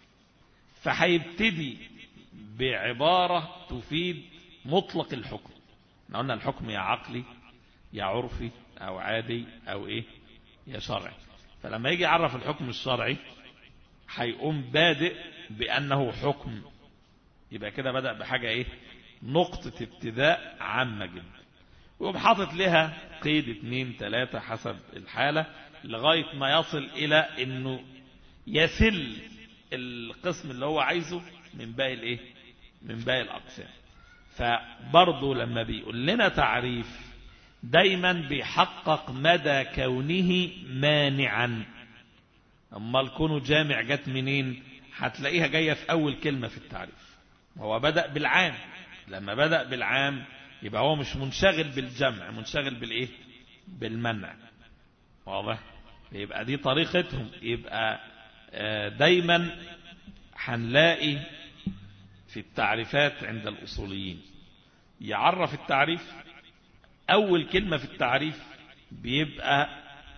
فهيبتدي بعبارة تفيد مطلق الحكم. احنا قلنا الحكم يا عقلي يا عرفي او عادي او ايه يا شرعي، فلما يجي يعرف الحكم الشرعي هيقوم بادئ بأنه حكم، يبقى كده بدأ بحاجة ايه نقطة ابتداء عامة جدا، ويقوم حاطط لها قيد اتنين تلاتة حسب الحالة لغاية ما يصل إلى انه يسل القسم اللي هو عايزه من باقي الايه من باقي الأقسام. فبرضه لما بيقول لنا تعريف دايما بيحقق مدى كونه مانعا. اما الكون جامع جت منين؟ هتلاقيها جاية في أول كلمة في التعريف. هو بدأ بالعام، لما بدأ بالعام يبقى هو مش منشغل بالجمع، منشغل بالإيه بالمنع. واضح؟ يبقى دي طريقتهم. يبقى دايما هنلاقي في التعريفات عند الأصوليين يعرف التعريف أول كلمة في التعريف بيبقى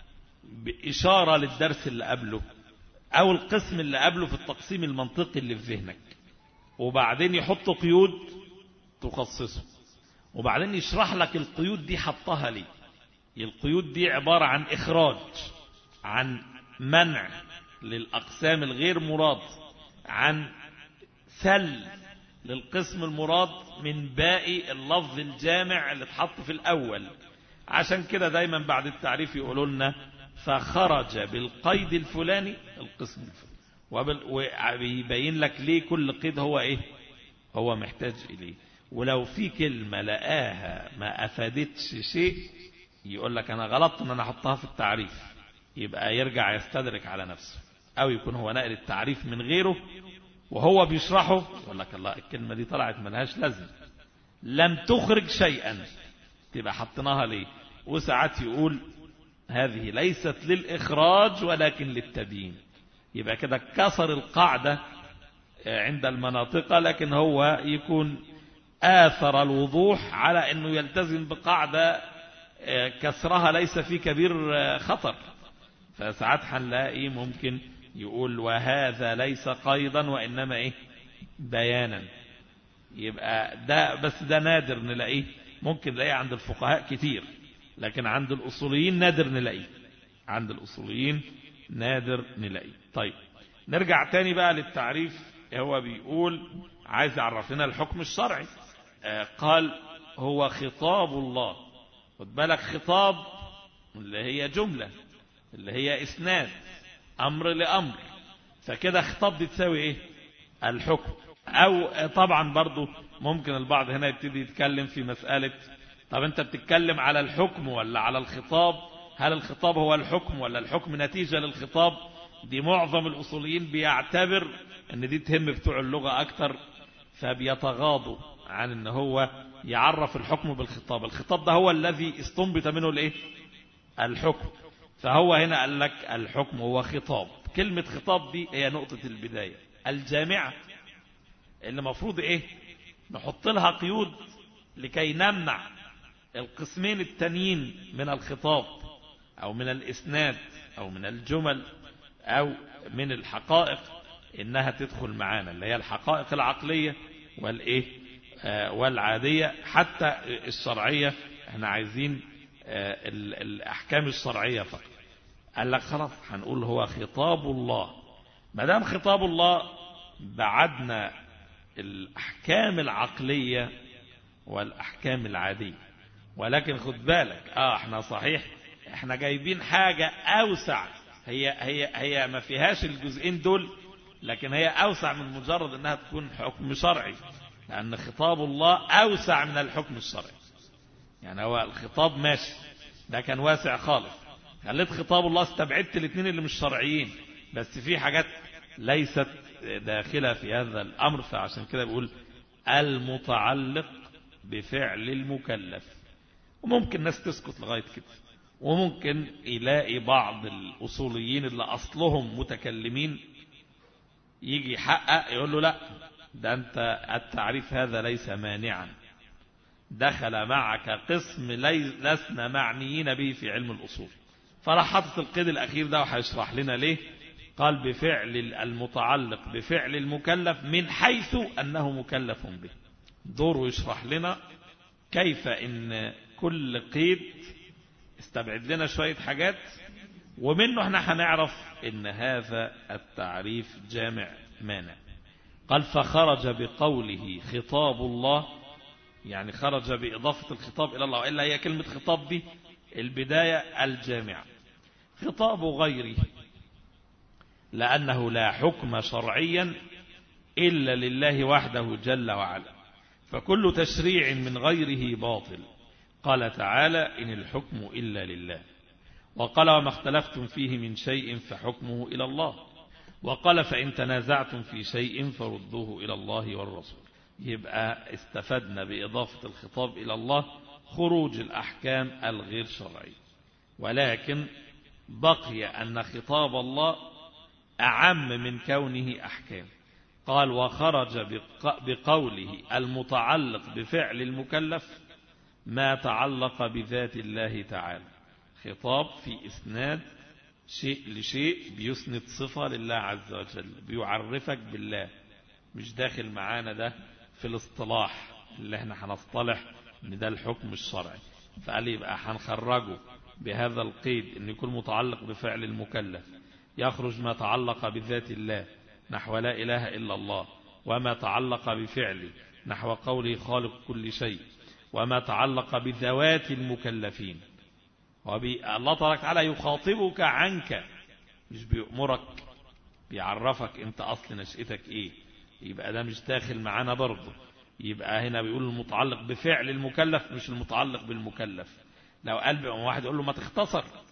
بإشارة للدرس اللي قبله أو القسم اللي قبله في التقسيم المنطقي اللي في ذهنك، وبعدين يحط قيود تخصصه، وبعدين يشرح لك القيود دي حطها ليه. القيود دي عبارة عن إخراج، عن منع للأقسام الغير مراد، عن سل للقسم المراد من باقي اللفظ الجامع اللي اتحط في الأول. عشان كده دايما بعد التعريف يقولوا لنا فخرج بالقيد الفلاني القسم الفلاني، ويبين لك ليه كل قيد هو ايه هو محتاج اليه. ولو في كلمة لقاها ما افادتش شيء يقول لك انا غلطت ان انا احطها في التعريف، يبقى يرجع يستدرك على نفسه. أو يكون هو نقل التعريف من غيره وهو بيشرحه يقول لك الله الكلمة دي طلعت ملهاش لازم، لم تخرج شيئا، تبقى حطناها ليه؟ وساعات يقول هذه ليست للإخراج ولكن للتبيين، يبقى كده كسر القاعدة عند المناطق، لكن هو يكون آثر الوضوح على أنه يلتزم بقاعدة كسرها ليس في كبير خطر. فساعات هنلاقي ممكن يقول وهذا ليس قيدا وإنما إيه بيانا، يبقى ده بس ده نادر نلاقيه، ممكن نلاقيه عند الفقهاء كتير لكن عند الأصوليين نادر نلاقيه، عند الأصوليين نادر نلاقيه. طيب نرجع تاني بقى للتعريف. هو بيقول عايز يعرف لنا الحكم الشرعي. آه قال هو خطاب الله، خد بالك خطاب اللي هي جملة اللي هي إسناد أمر لأمر، فكده خطاب دي تساوي إيه الحكم. أو طبعا برضو ممكن البعض هنا يبتدي يتكلم في مسألة طب أنت بتتكلم على الحكم ولا على الخطاب؟ هل الخطاب هو الحكم ولا الحكم نتيجة للخطاب؟ دي معظم الأصوليين بيعتبر أن دي تهم بتوع اللغة أكتر، فبيتغاضوا عن أن هو يعرف الحكم بالخطاب. الخطاب ده هو الذي استنبط منه الإيه الحكم، فهو هنا قال لك الحكم هو خطاب. كلمة خطاب دي هي نقطة البداية الجامعة اللي مفروض إيه نحط لها قيود لكي نمنع القسمين التانيين من الخطاب أو من الإسناد أو من الجمل أو من الحقائق إنها تدخل معانا، اللي هي الحقائق العقلية والإيه آه والعادية حتى الشرعية. احنا عايزين آه الأحكام الشرعية فقط. قال لك خلاص هنقول هو خطاب الله. ما دام خطاب الله بعدنا الأحكام العقلية والأحكام العادية، ولكن خد بالك اه احنا صحيح احنا جايبين حاجة أوسع، هي هي هي ما فيهاش الجزئين دول، لكن هي أوسع من مجرد أنها تكون حكم شرعي، لأن خطاب الله أوسع من الحكم الشرعي. يعني هو الخطاب ماشي ده كان واسع خالص، خليت خطاب الله استبعدت الاثنين اللي مش شرعيين، بس في حاجات ليست داخلة في هذا الأمر. فعشان كده بيقول المتعلق بفعل المكلف. وممكن ناس تسكت لغاية كده، وممكن يلاقي بعض الأصوليين اللي أصلهم متكلمين يجي يحقق يقول له لا ده أنت التعريف هذا ليس مانعا، دخل معك قسم لسنا معنيين به في علم الأصول. فراح حطت القيد الأخير ده وهيشرح لنا ليه. قال بفعل المتعلق بفعل المكلف من حيث أنه مكلف به. دوره يشرح لنا كيف إن كل قيد استبعد لنا شوية حاجات، ومنه احنا هنعرف إن هذا التعريف جامع مانع. قال فخرج بقوله خطاب الله، يعني خرج بإضافة الخطاب إلى الله، وإلا هي كلمة خطاب دي البداية الجامعة. خطاب غيره لأنه لا حكم شرعيا إلا لله وحده جل وعلا، فكل تشريع من غيره باطل. قال تعالى إن الحكم إلا لله. وقال وما اختلفتم فيه من شيء فحكمه إلى الله. وقال فإن تنازعتم في شيء فردوه إلى الله والرسول. يبقى استفدنا بإضافة الخطاب إلى الله خروج الأحكام الغير شرعية، ولكن بقي أن خطاب الله أعم من كونه أحكام. قال وخرج بقوله المتعلق بفعل المكلف ما تعلق بذات الله تعالى. خطاب في إسناد شيء لشيء بيسند صفة لله عز وجل، بيعرفك بالله، مش داخل معانا ده في الاصطلاح اللي احنا هنصطلح ان ده الحكم الشرعي. فقال يبقى هنخرجه بهذا القيد ان يكون متعلق بفعل المكلف، يخرج ما تعلق بذات الله نحو لا إله إلا الله، وما تعلق بفعله نحو قوله خالق كل شيء، وما تعلق بذوات المكلفين. الله تبارك وتعالى يخاطبك عنك، مش بيأمرك، بيعرفك انت أصل نشأتك ايه، يبقى ده مش داخل معانا برضه. يبقى هنا بيقول المتعلق بفعل المكلف مش المتعلق بالمكلف. لو قلب واحد يقول له ما تختصر،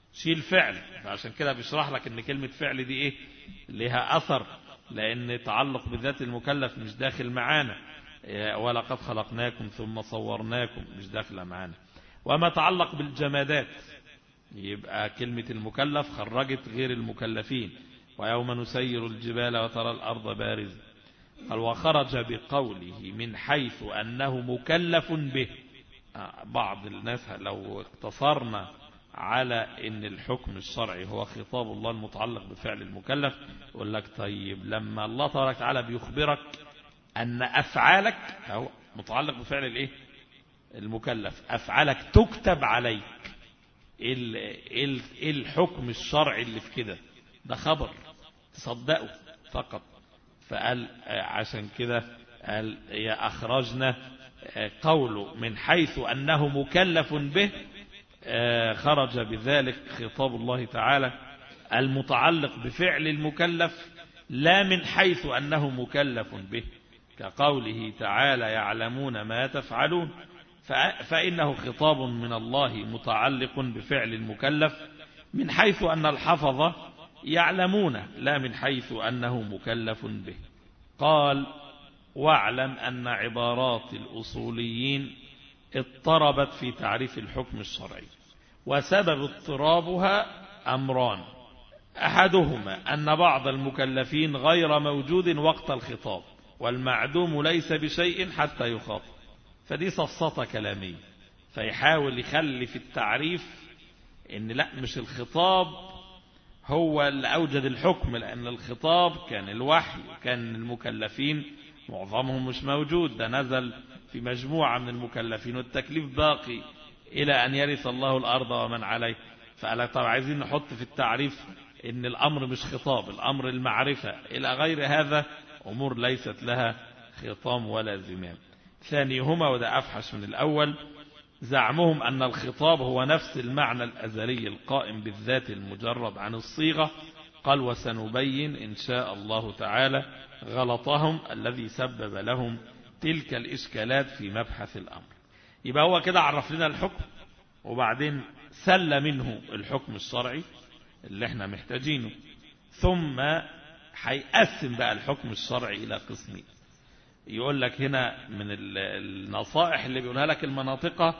شيل فعل. فعشان كده بيشرح لك ان كلمة فعل دي ايه لها اثر، لان تعلق بذات المكلف مش داخل معانا. ولقد خلقناكم ثم صورناكم مش داخل معانا. وما تعلق بالجمادات يبقى كلمة المكلف خرجت غير المكلفين. ويوم نسير الجبال وترى الأرض بارزة. قال وخرج بقوله من حيث أنه مكلف به. بعض الناس لو اقتصرنا على ان الحكم الشرعي هو خطاب الله المتعلق بفعل المكلف، يقول لك طيب لما الله تبارك وتعالى بيخبرك ان افعالك هو متعلق بفعل الايه المكلف، افعالك تكتب عليك، ايه الحكم الشرعي اللي في كده؟ ده خبر تصدقه فقط. فقال عشان كده قال يا اخرجنا قوله من حيث انه مكلف به، خرج بذلك خطاب الله تعالى المتعلق بفعل المكلف لا من حيث أنه مكلف به، كقوله تعالى يعلمون ما تفعلون، فإنه خطاب من الله متعلق بفعل المكلف من حيث أن الحفظة يعلمون لا من حيث أنه مكلف به. قال واعلم أن عبارات الأصوليين اضطربت في تعريف الحكم الشرعي، وسبب اضطرابها أمران: أحدهما أن بعض المكلفين غير موجود وقت الخطاب، والمعدوم ليس بشيء حتى يخاطب. فدي صفصة كلامية، فيحاول يخلي في التعريف إن لا مش الخطاب هو اللي أوجد الحكم، لأن الخطاب كان الوحي، كان المكلفين معظمهم مش موجود، ده نزل في مجموعة من المكلفين والتكليف باقي إلى أن يرث الله الأرض ومن عليه. فقال طبعا عايزين نحط في التعريف إن الأمر مش خطاب، الأمر المعرفة إلى غير هذا أمور ليست لها خطام ولا زمام. ثانيهما وده أفحش من الأول، زعمهم أن الخطاب هو نفس المعنى الأزلي القائم بالذات المجرد عن الصيغة. قال وسنبين إن شاء الله تعالى غلطهم الذي سبب لهم تلك الإشكالات في مبحث الأمر. يبقى هو كده عرف لنا الحكم، وبعدين سل منه الحكم الشرعي اللي احنا محتاجينه، ثم هيقسم بقى الحكم الشرعي إلى قسمين. يقول لك هنا من النصائح اللي بيقولها لك المناطقة،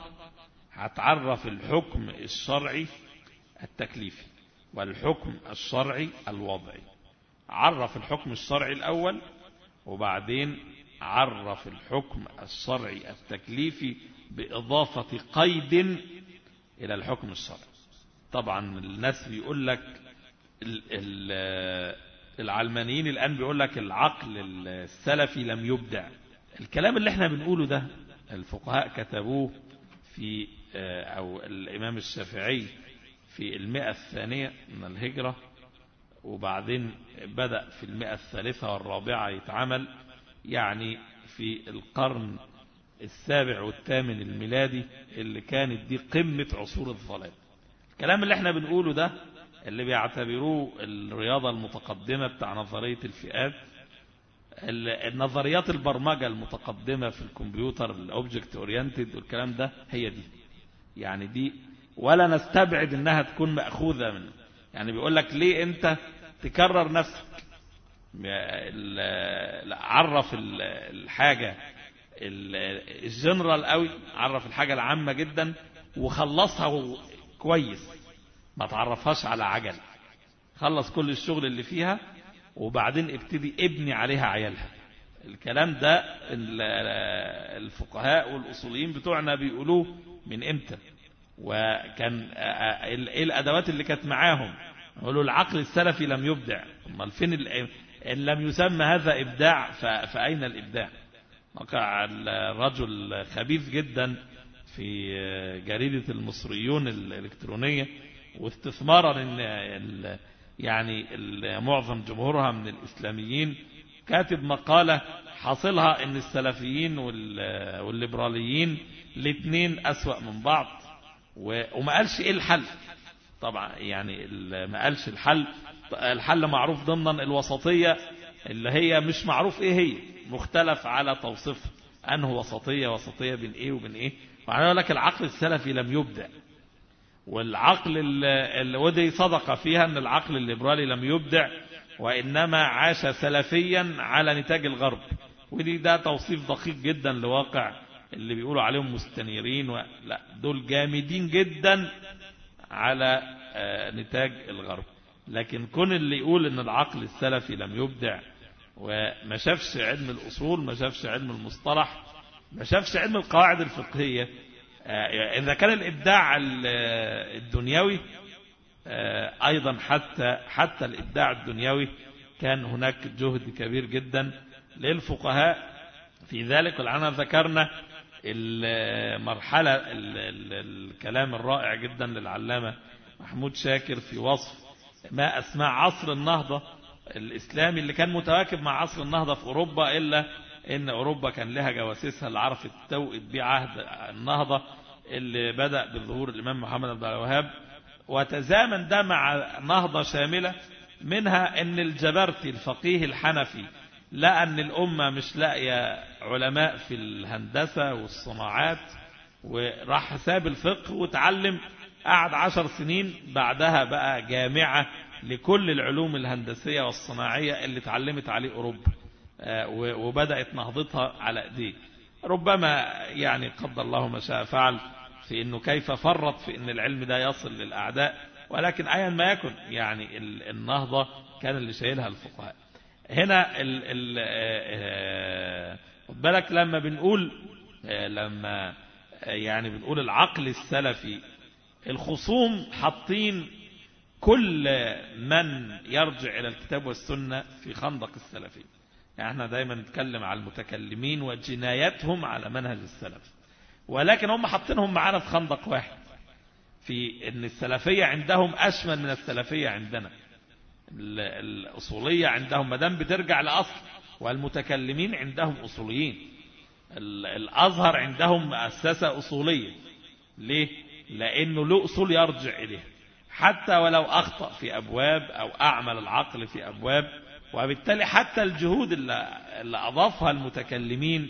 هتعرف الحكم الشرعي التكليفي والحكم الشرعي الوضعي. عرف الحكم الشرعي الأول، وبعدين عرف الحكم الشرعي التكليفي بإضافة قيد إلى الحكم الشرعي. طبعا الناس بيقول لك العلمانيين الآن بيقول لك العقل السلفي لم يبدع. الكلام اللي احنا بنقوله ده الفقهاء كتبوه في أو الإمام الشافعي في المئة الثانية من الهجرة، وبعدين بدأ في المئة الثالثة والرابعة يتعمل، يعني في القرن السابع والثامن الميلادي، اللي كانت دي قمة عصور الظلام. الكلام اللي احنا بنقوله ده اللي بيعتبروه الرياضة المتقدمة بتاع نظرية الفئات، النظريات البرمجة المتقدمة في الكمبيوتر الأوبجكت أورينتد والكلام ده، هي دي يعني دي، ولا نستبعد انها تكون مأخوذة منه. يعني بيقول لك ليه انت تكرر نفسك؟ عرف الحاجة الجنرال قوي، عرف الحاجة العامة جدا وخلصها كويس، ما تعرفهاش على عجل. خلص كل الشغل اللي فيها وبعدين ابتدي ابني عليها عيالها. الكلام ده الفقهاء والأصوليين بتوعنا بيقولوه من امتى؟ وكان ايه الادوات اللي كانت معاهم؟ يقولوا العقل السلفي لم يبدع. امال فين ان لم يسمى هذا ابداع فاين الابداع؟ وقع الرجل خبيث جدا في جريدة المصريون الالكترونية، واستثمارا ان يعني معظم جمهورها من الاسلاميين، كاتب مقالة حاصلها ان السلفيين والليبراليين الاثنين اسوأ من بعض، وما قالش ايه الحل. طبعا يعني ما قالش الحل. الحل معروف ضمن الوسطية اللي هي مش معروف ايه هي، مختلف على توصيف انه وسطية وسطية بين ايه وبين ايه. وعنى لك العقل السلفي لم يبدع، والعقل اللي ودي صدق فيها أن العقل الليبرالي لم يبدع وإنما عاش سلفيا على نتاج الغرب، ودي ده توصيف دقيق جدا لواقع اللي بيقولوا عليهم مستنيرين و... لا دول جامدين جدا على نتاج الغرب. لكن كون اللي يقول ان العقل السلفي لم يبدع وما شافش علم الأصول، ما شافش علم المصطلح، ما شافش علم القواعد الفقهية، إذا كان الإبداع الدنيوي أيضا حتى حتى الإبداع الدنيوي كان هناك جهد كبير جدا للفقهاء في ذلك. ولعنا ذكرنا المرحلة الكلام الرائع جدا للعلامة محمود شاكر في وصف ما أسمع عصر النهضة الإسلامي اللي كان متواكب مع عصر النهضة في أوروبا، إلا إن أوروبا كان لها جواسيسها اللي عرفت توقت بعهد النهضة اللي بدأ بظهور الإمام محمد بن عبد الوهاب، وتزامن ده مع نهضة شاملة منها إن الجبرتي الفقيه الحنفي لقى أن الأمة مش لاقية علماء في الهندسة والصناعات، وراح ساب الفقه وتعلم، قعد عشر سنين بعدها بقى جامعة لكل العلوم الهندسية والصناعية اللي اتعلمت عليه أوروبا، وبدأت نهضتها على ايديه. ربما يعني قدر الله ما شاء فعل في انه كيف فرط في ان العلم ده يصل للأعداء، ولكن ايا ما يكن يعني النهضة كان اللي شايلها الفقهاء. هنا ال ال خد بالك لما بنقول لما يعني بنقول العقل السلفي، الخصوم حاطين كل من يرجع إلى الكتاب والسنة في خندق السلفي. يعني احنا دايما نتكلم على المتكلمين وجنايتهم على منهج السلف، ولكن هم حاطينهم معانا في خندق واحد، في ان السلفية عندهم أشمل من السلفية عندنا. الأصولية عندهم مدام بترجع لأصل، والمتكلمين عندهم أصوليين. الأزهر عندهم مؤسسة أصولية. ليه؟ لأنه له أصول يرجع إليه حتى ولو أخطأ في أبواب أو أعمل العقل في أبواب. وبالتالي حتى الجهود اللي أضافها المتكلمين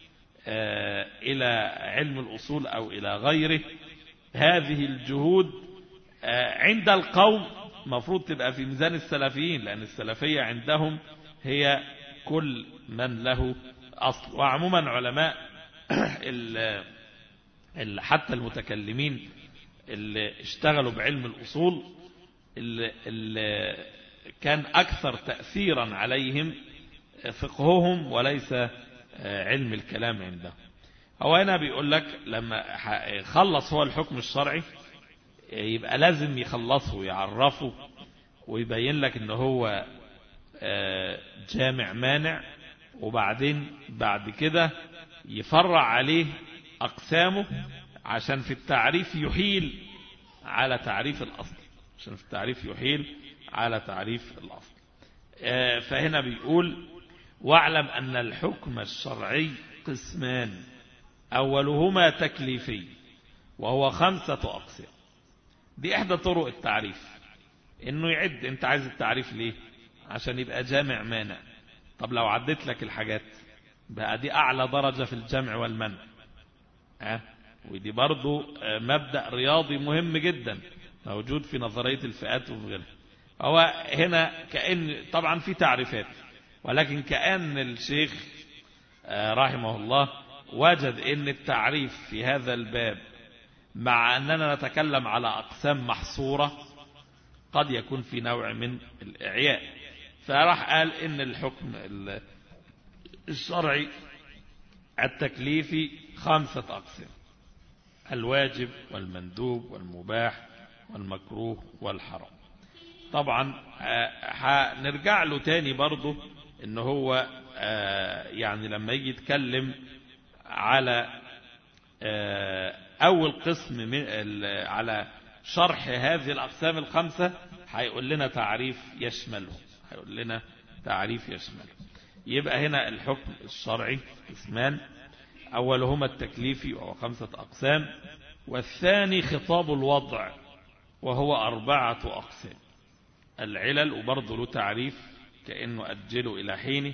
إلى علم الأصول أو إلى غيره، هذه الجهود عند القوم مفروض تبقى في ميزان السلفيين، لأن السلفية عندهم هي كل من له أصل. وعموما علماء حتى المتكلمين اللي اشتغلوا بعلم الأصول اللي, اللي كان أكثر تأثيرا عليهم فقههم وليس علم الكلام عندهم. هو هنا بيقول لك لما خلص هو الحكم الشرعي يبقى لازم يخلصه ويعرفه ويبين لك ان هو جامع مانع، وبعدين بعد كده يفرع عليه أقسامه عشان في التعريف يحيل على تعريف الأصل، عشان في التعريف يحيل على تعريف الأصل. فهنا بيقول واعلم أن الحكم الشرعي قسمان، أولهما تكليفي وهو خمسة أقسام. دي إحدى طرق التعريف، إنه يعد أنت عايز التعريف ليه؟ عشان يبقى جامع مانع. طب لو عدت لك الحاجات بقى دي أعلى درجة في الجمع والمنع. أه؟ ودي برضو مبدأ رياضي مهم جدا موجود في نظرية الفئات وفي غيرها. هو هنا كأن طبعا في تعريفات، ولكن كأن الشيخ رحمه الله وجد ان التعريف في هذا الباب مع أننا نتكلم على أقسام محصورة قد يكون في نوع من الإعياء، فراح قال إن الحكم الشرعي التكليفي خمسة أقسام: الواجب والمندوب والمباح والمكروه والحرام. طبعا هنرجع له تاني برضه إن هو يعني لما يجي يتكلم على أول قسم من على شرح هذه الأقسام الخمسة هيقول لنا تعريف يشمله، هيقول لنا تعريف يشمله. يبقى هنا الحكم الشرعي قسمان: أولهما التكليفي وهو خمسة أقسام، والثاني خطاب الوضع وهو أربعة أقسام: العلل، وبرضه له تعريف كأنه أجله إلى حينه،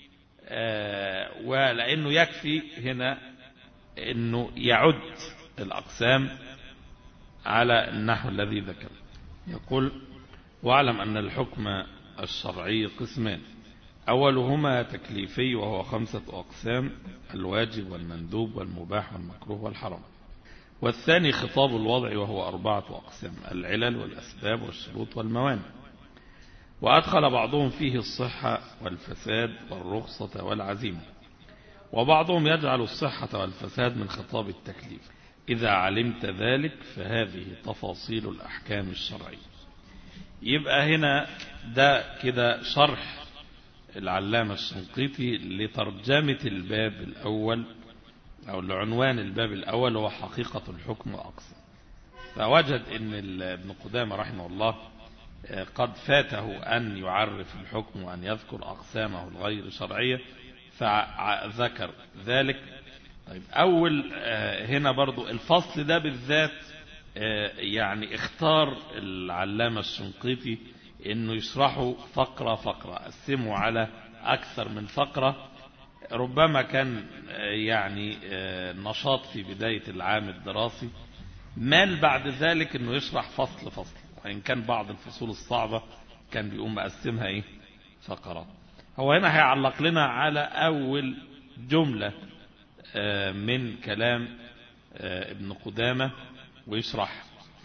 ولأنه يكفي هنا أنه يعد الأقسام على النحو الذي ذكر. يقول: واعلم أن الحكم الشرعي قسمان: أولهما تكليفي وهو خمسة أقسام: الواجب والمندوب والمباح والمكروه والحرام. والثاني خطاب الوضع وهو أربعة أقسام: العلل والأسباب والشروط والموانع. وأدخل بعضهم فيه الصحة والفساد والرخصة والعزيمة، وبعضهم يجعل الصحة والفساد من خطاب التكليف. إذا علمت ذلك فهذه تفاصيل الأحكام الشرعية. يبقى هنا ده كده شرح العلامة الشنقيطي لترجمة الباب الأول أو لعنوان الباب الأول، هو حقيقة الحكم وأقسام. فوجد أن ابن قدامة رحمه الله قد فاته أن يعرف الحكم وأن يذكر أقسامه الغير شرعية، فذكر ذلك. طيب، أول هنا برضو الفصل ده بالذات يعني اختار العلامة الشنقيطي انه يشرحه فقرة فقرة، قسمه على اكثر من فقرة. ربما كان يعني نشاط في بداية العام الدراسي، مال بعد ذلك انه يشرح فصل فصل، وان كان بعض الفصول الصعبة كان بيقوم مقسمها ايه فقرات. هو هنا هيعلق لنا على اول جملة من كلام ابن قدامة ويشرح.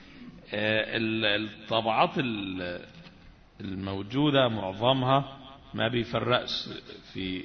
الطبعات الموجودة معظمها ما بيفرقش في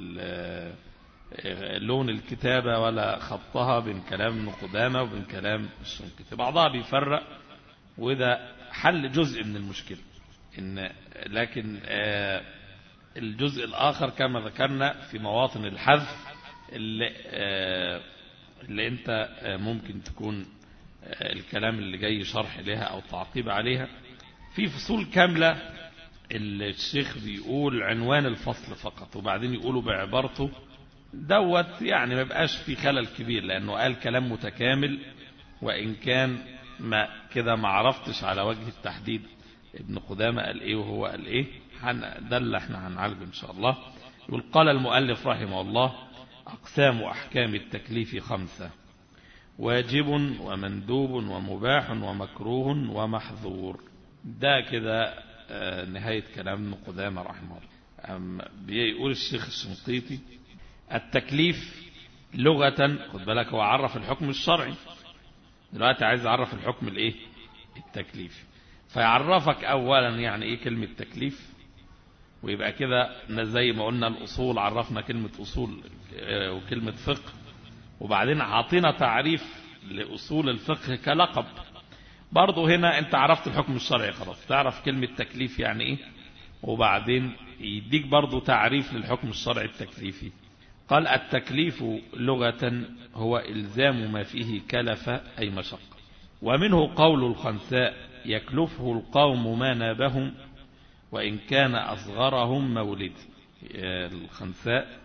لون الكتابة ولا خطها بين كلام ابن قدامة وبين كلام الشنقيطي. بعضها بيفرق، وده حل جزء من المشكلة. إن لكن الجزء الآخر كما ذكرنا في مواطن الحذف اللي, اللي انت ممكن تكون الكلام اللي جاي شرح لها او تعقيب عليها. في فصول كاملة الشيخ بيقول عنوان الفصل فقط، وبعدين يقولوا بعبارته دوت، يعني ما يبقاش في خلل كبير، لانه قال كلام متكامل، وان كان ما كده ما عرفتش على وجه التحديد ابن قدامة قال ايه وهو قال ايه. ده اللي احنا هنعالجه ان شاء الله. يقول: قال المؤلف رحمه الله: أقسام أحكام التكليف خمسة: واجب ومندوب ومباح ومكروه ومحظور. ده كده نهاية كلام ابن قدامة رحمه الله. بيقول الشيخ الشنقيطي: التكليف لغة، خد بالك هو عرف الحكم الشرعي، دلوقتي عايز يعرف الحكم الايه التكليف. فيعرفك اولا يعني ايه كلمة تكليف، ويبقى كده زي ما قلنا الأصول، عرفنا كلمة أصول وكلمة فقه، وبعدين عطينا تعريف لأصول الفقه كلقب. برضو هنا انت عرفت الحكم الشرعي خلاص، تعرف كلمة تكليف يعني ايه، وبعدين يديك برضو تعريف للحكم الشرعي التكليفي. قال: التكليف لغة هو إلزام ما فيه كلف أي مشقة. ومنه قول الخنساء: يكلفه القوم ما نابهم وإن كان أصغرهم مولد. الخنساء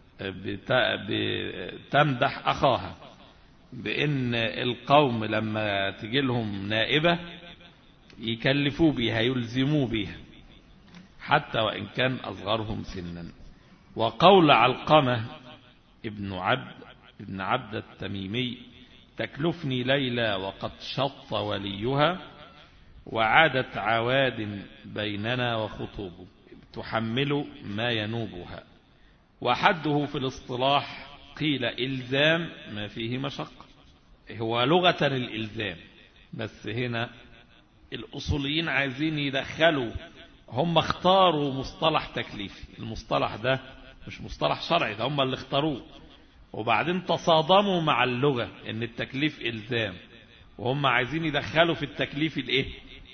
بتمدح أخاها بأن القوم لما تجي لهم نائبة يكلفوا بها، يلزموا بها، حتى وإن كان أصغرهم سنا. وقول علقمة ابن عبد ابن عبد التميمي: تكلفني ليلى وقد شط وليها وعادت عواد بيننا وخطوب، تحمل ما ينوبها. وحده في الاصطلاح قيل إلزام ما فيه مشقة. هو لغة الإلزام، بس هنا الأصوليين عايزين يدخلوا، هم اختاروا مصطلح تكليفي، المصطلح ده مش مصطلح شرعي، ده هم اللي اختاروه، وبعدين تصادموا مع اللغة ان التكليف إلزام، وهم عايزين يدخلوا في التكليف الايه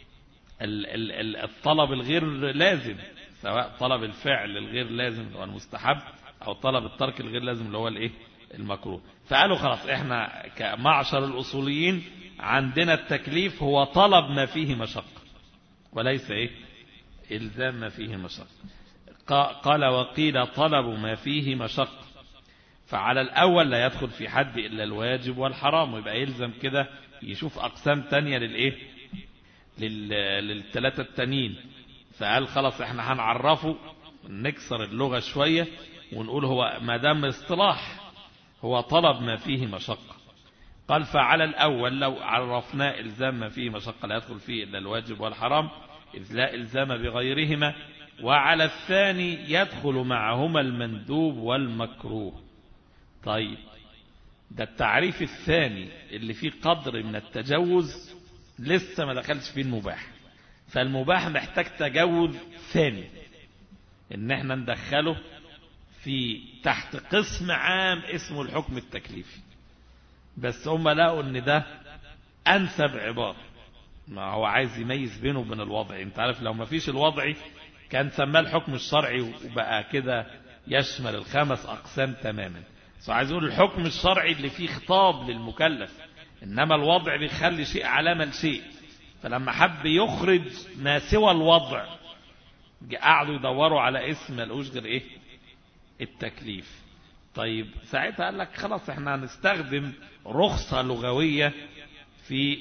الطلب الغير لازم، سواء طلب الفعل الغير لازم اللي هو المستحب او طلب الترك الغير لازم اللي هو الايه المكروه. فقالوا خلاص احنا كمعشر الاصوليين عندنا التكليف هو طلب ما فيه مشقة وليس ايه الزام ما فيه مشقة. قال: وقيل طلب ما فيه مشقة. فعلى الاول لا يدخل في حد الا الواجب والحرام، ويبقى يلزم كده يشوف اقسام تانية للايه للثلاثة التانيين. فقال خلاص احنا هنعرفه، نكسر اللغة شوية ونقول هو ما دام اصطلاح هو طلب ما فيه مشقة. قال فعلى الأول لو عرفنا إلزام ما فيه مشقة لا يدخل فيه إلا الواجب والحرام إذ لا إلزام بغيرهما، وعلى الثاني يدخل معهما المندوب والمكروه. طيب ده التعريف الثاني اللي فيه قدر من التجوز لسه ما دخلش فيه المباح، فالمباح محتاج تجوز ثاني ان احنا ندخله في تحت قسم عام اسمه الحكم التكليفي. بس هم لقوا ان ده انسب عبارة، ما هو عايز يميز بينه وبين الوضعي. انت عارف لو ما فيش الوضعي كان سماه الحكم الشرعي وبقى كده يشمل الخمس اقسام تماما. بس عايز يقول الحكم الشرعي اللي فيه خطاب للمكلف، انما الوضع بيخلي شيء علامة لشيء. فلما حب يخرج ما سوى الوضع قعدوا يدوروا على اسم ملقوش غير ايه؟ التكليف. طيب ساعتها قال لك خلاص احنا هنستخدم رخصة لغوية في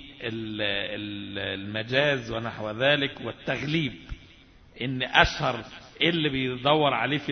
المجاز ونحو ذلك والتغليب، ان اشهر اللي بيدور عليه في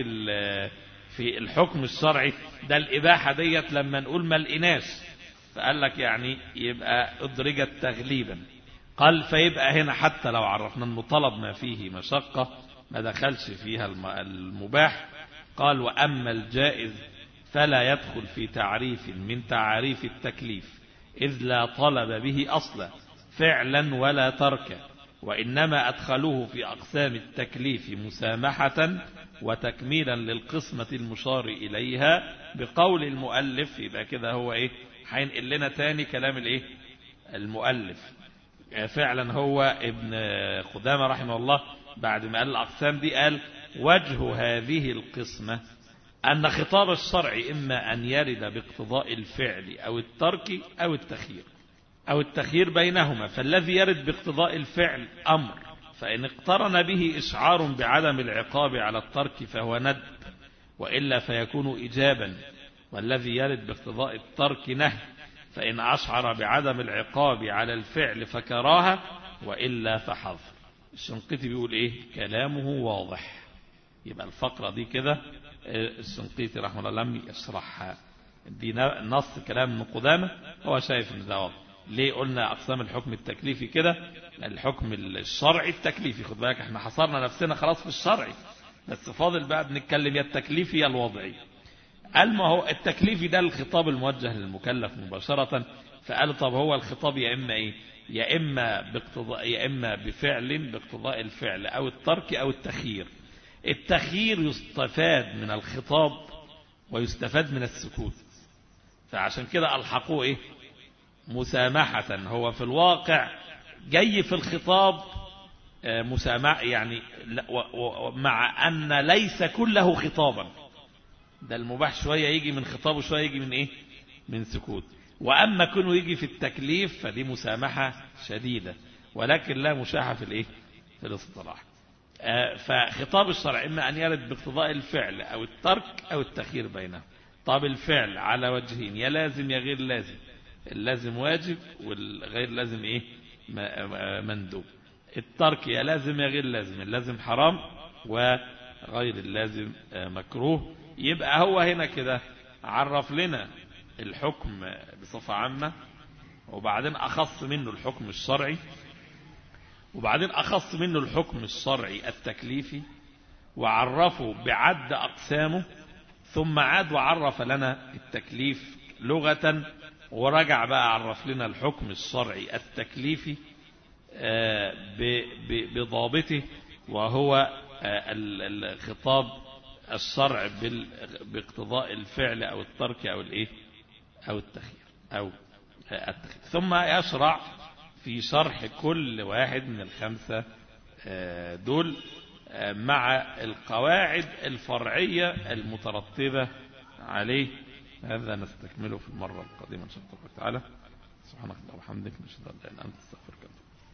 في الحكم الشرعي ده الاباحة ديت. لما نقول ما لقيناش فقال لك يعني يبقى ادرجت تغليبا. قال فيبقى هنا حتى لو عرفنا انه طلب ما فيه مشقة ما دخلش فيها المباح. قال وأما الجائز فلا يدخل في تعريف من تعريف التكليف إذ لا طلب به أصلا فعلا ولا تركا، وإنما أدخلوه في أقسام التكليف مسامحة وتكميلا للقسمة المشار إليها بقول المؤلف. يبقى كده هو إيه؟ هينقل لنا تاني كلام الإيه؟ المؤلف. فعلا هو ابن قدامة رحمه الله بعد ما قال الأقسام دي قال وجه هذه القسمة أن خطاب الشرع إما أن يرد باقتضاء الفعل أو الترك أو التخيير أو التخيير بينهما. فالذي يرد باقتضاء الفعل أمر، فإن اقترن به إشعار بعدم العقاب على الترك فهو ندب وإلا فيكون إجابا. والذي يرد باقتضاء الترك نهي، فإن أشعر بعدم العقاب على الفعل فكراهة وإلا فحظر. الشنقيطي بيقول إيه؟ كلامه واضح. يبقى الفقرة دي كده الشنقيطي رحمه الله لم يشرحها، دي نص كلام ابن قدامة هو شايف ان ده واضح. ليه قلنا أقسام الحكم التكليفي كده؟ الحكم الشرعي التكليفي. خد بالك احنا حصرنا نفسنا خلاص في الشرعي، بس فاضل بقى بنتكلم يا التكليفي يا الوضعي. قال ما هو التكليفي ده الخطاب الموجه للمكلف مباشرة. فقال طب هو الخطاب يا إما إيه؟ يا إما باقتضاء يا إما بفعل باقتضاء الفعل أو الترك أو التخيير. التخيير يستفاد من الخطاب ويستفاد من السكوت، فعشان كده ألحقوه إيه؟ مسامحة. هو في الواقع جاي في الخطاب مسامح يعني، مع أن ليس كله خطابا. ده المباح شوية يجي من خطاب وشوية يجي من إيه؟ من سكوت. وأما كونه يجي في التكليف فدي مسامحة شديدة، ولكن لا مشاحة في الإيه؟ في الاصطلاح. آه فخطاب الشرع إما أن يرد باقتضاء الفعل أو الترك أو التخيير بينهم. طب الفعل على وجهين، يا لازم يا غير لازم. اللازم واجب والغير لازم إيه؟ مندوب. الترك يا لازم يا غير لازم، اللازم حرام وغير اللازم مكروه. يبقى هو هنا كده عرف لنا الحكم بصفة عامة، وبعدين أخص منه الحكم الشرعي، وبعدين أخص منه الحكم الشرعي التكليفي، وعرفه بعد أقسامه، ثم عاد وعرف لنا التكليف لغة، ورجع بقى عرف لنا الحكم الشرعي التكليفي بضابطه، وهو الخطاب الشرع باقتضاء الفعل أو الترك أو الإيه أو التخيير أو التخيير. ثم يشرع في شرح كل واحد من الخمسة دول مع القواعد الفرعية المترتبة عليه. هذا نستكمله في المرة القادمة إن شاء الله تعالى. سبحانك اللهم وبحمدك، نشهد أن لا إله إلا أنت، نستغفرك.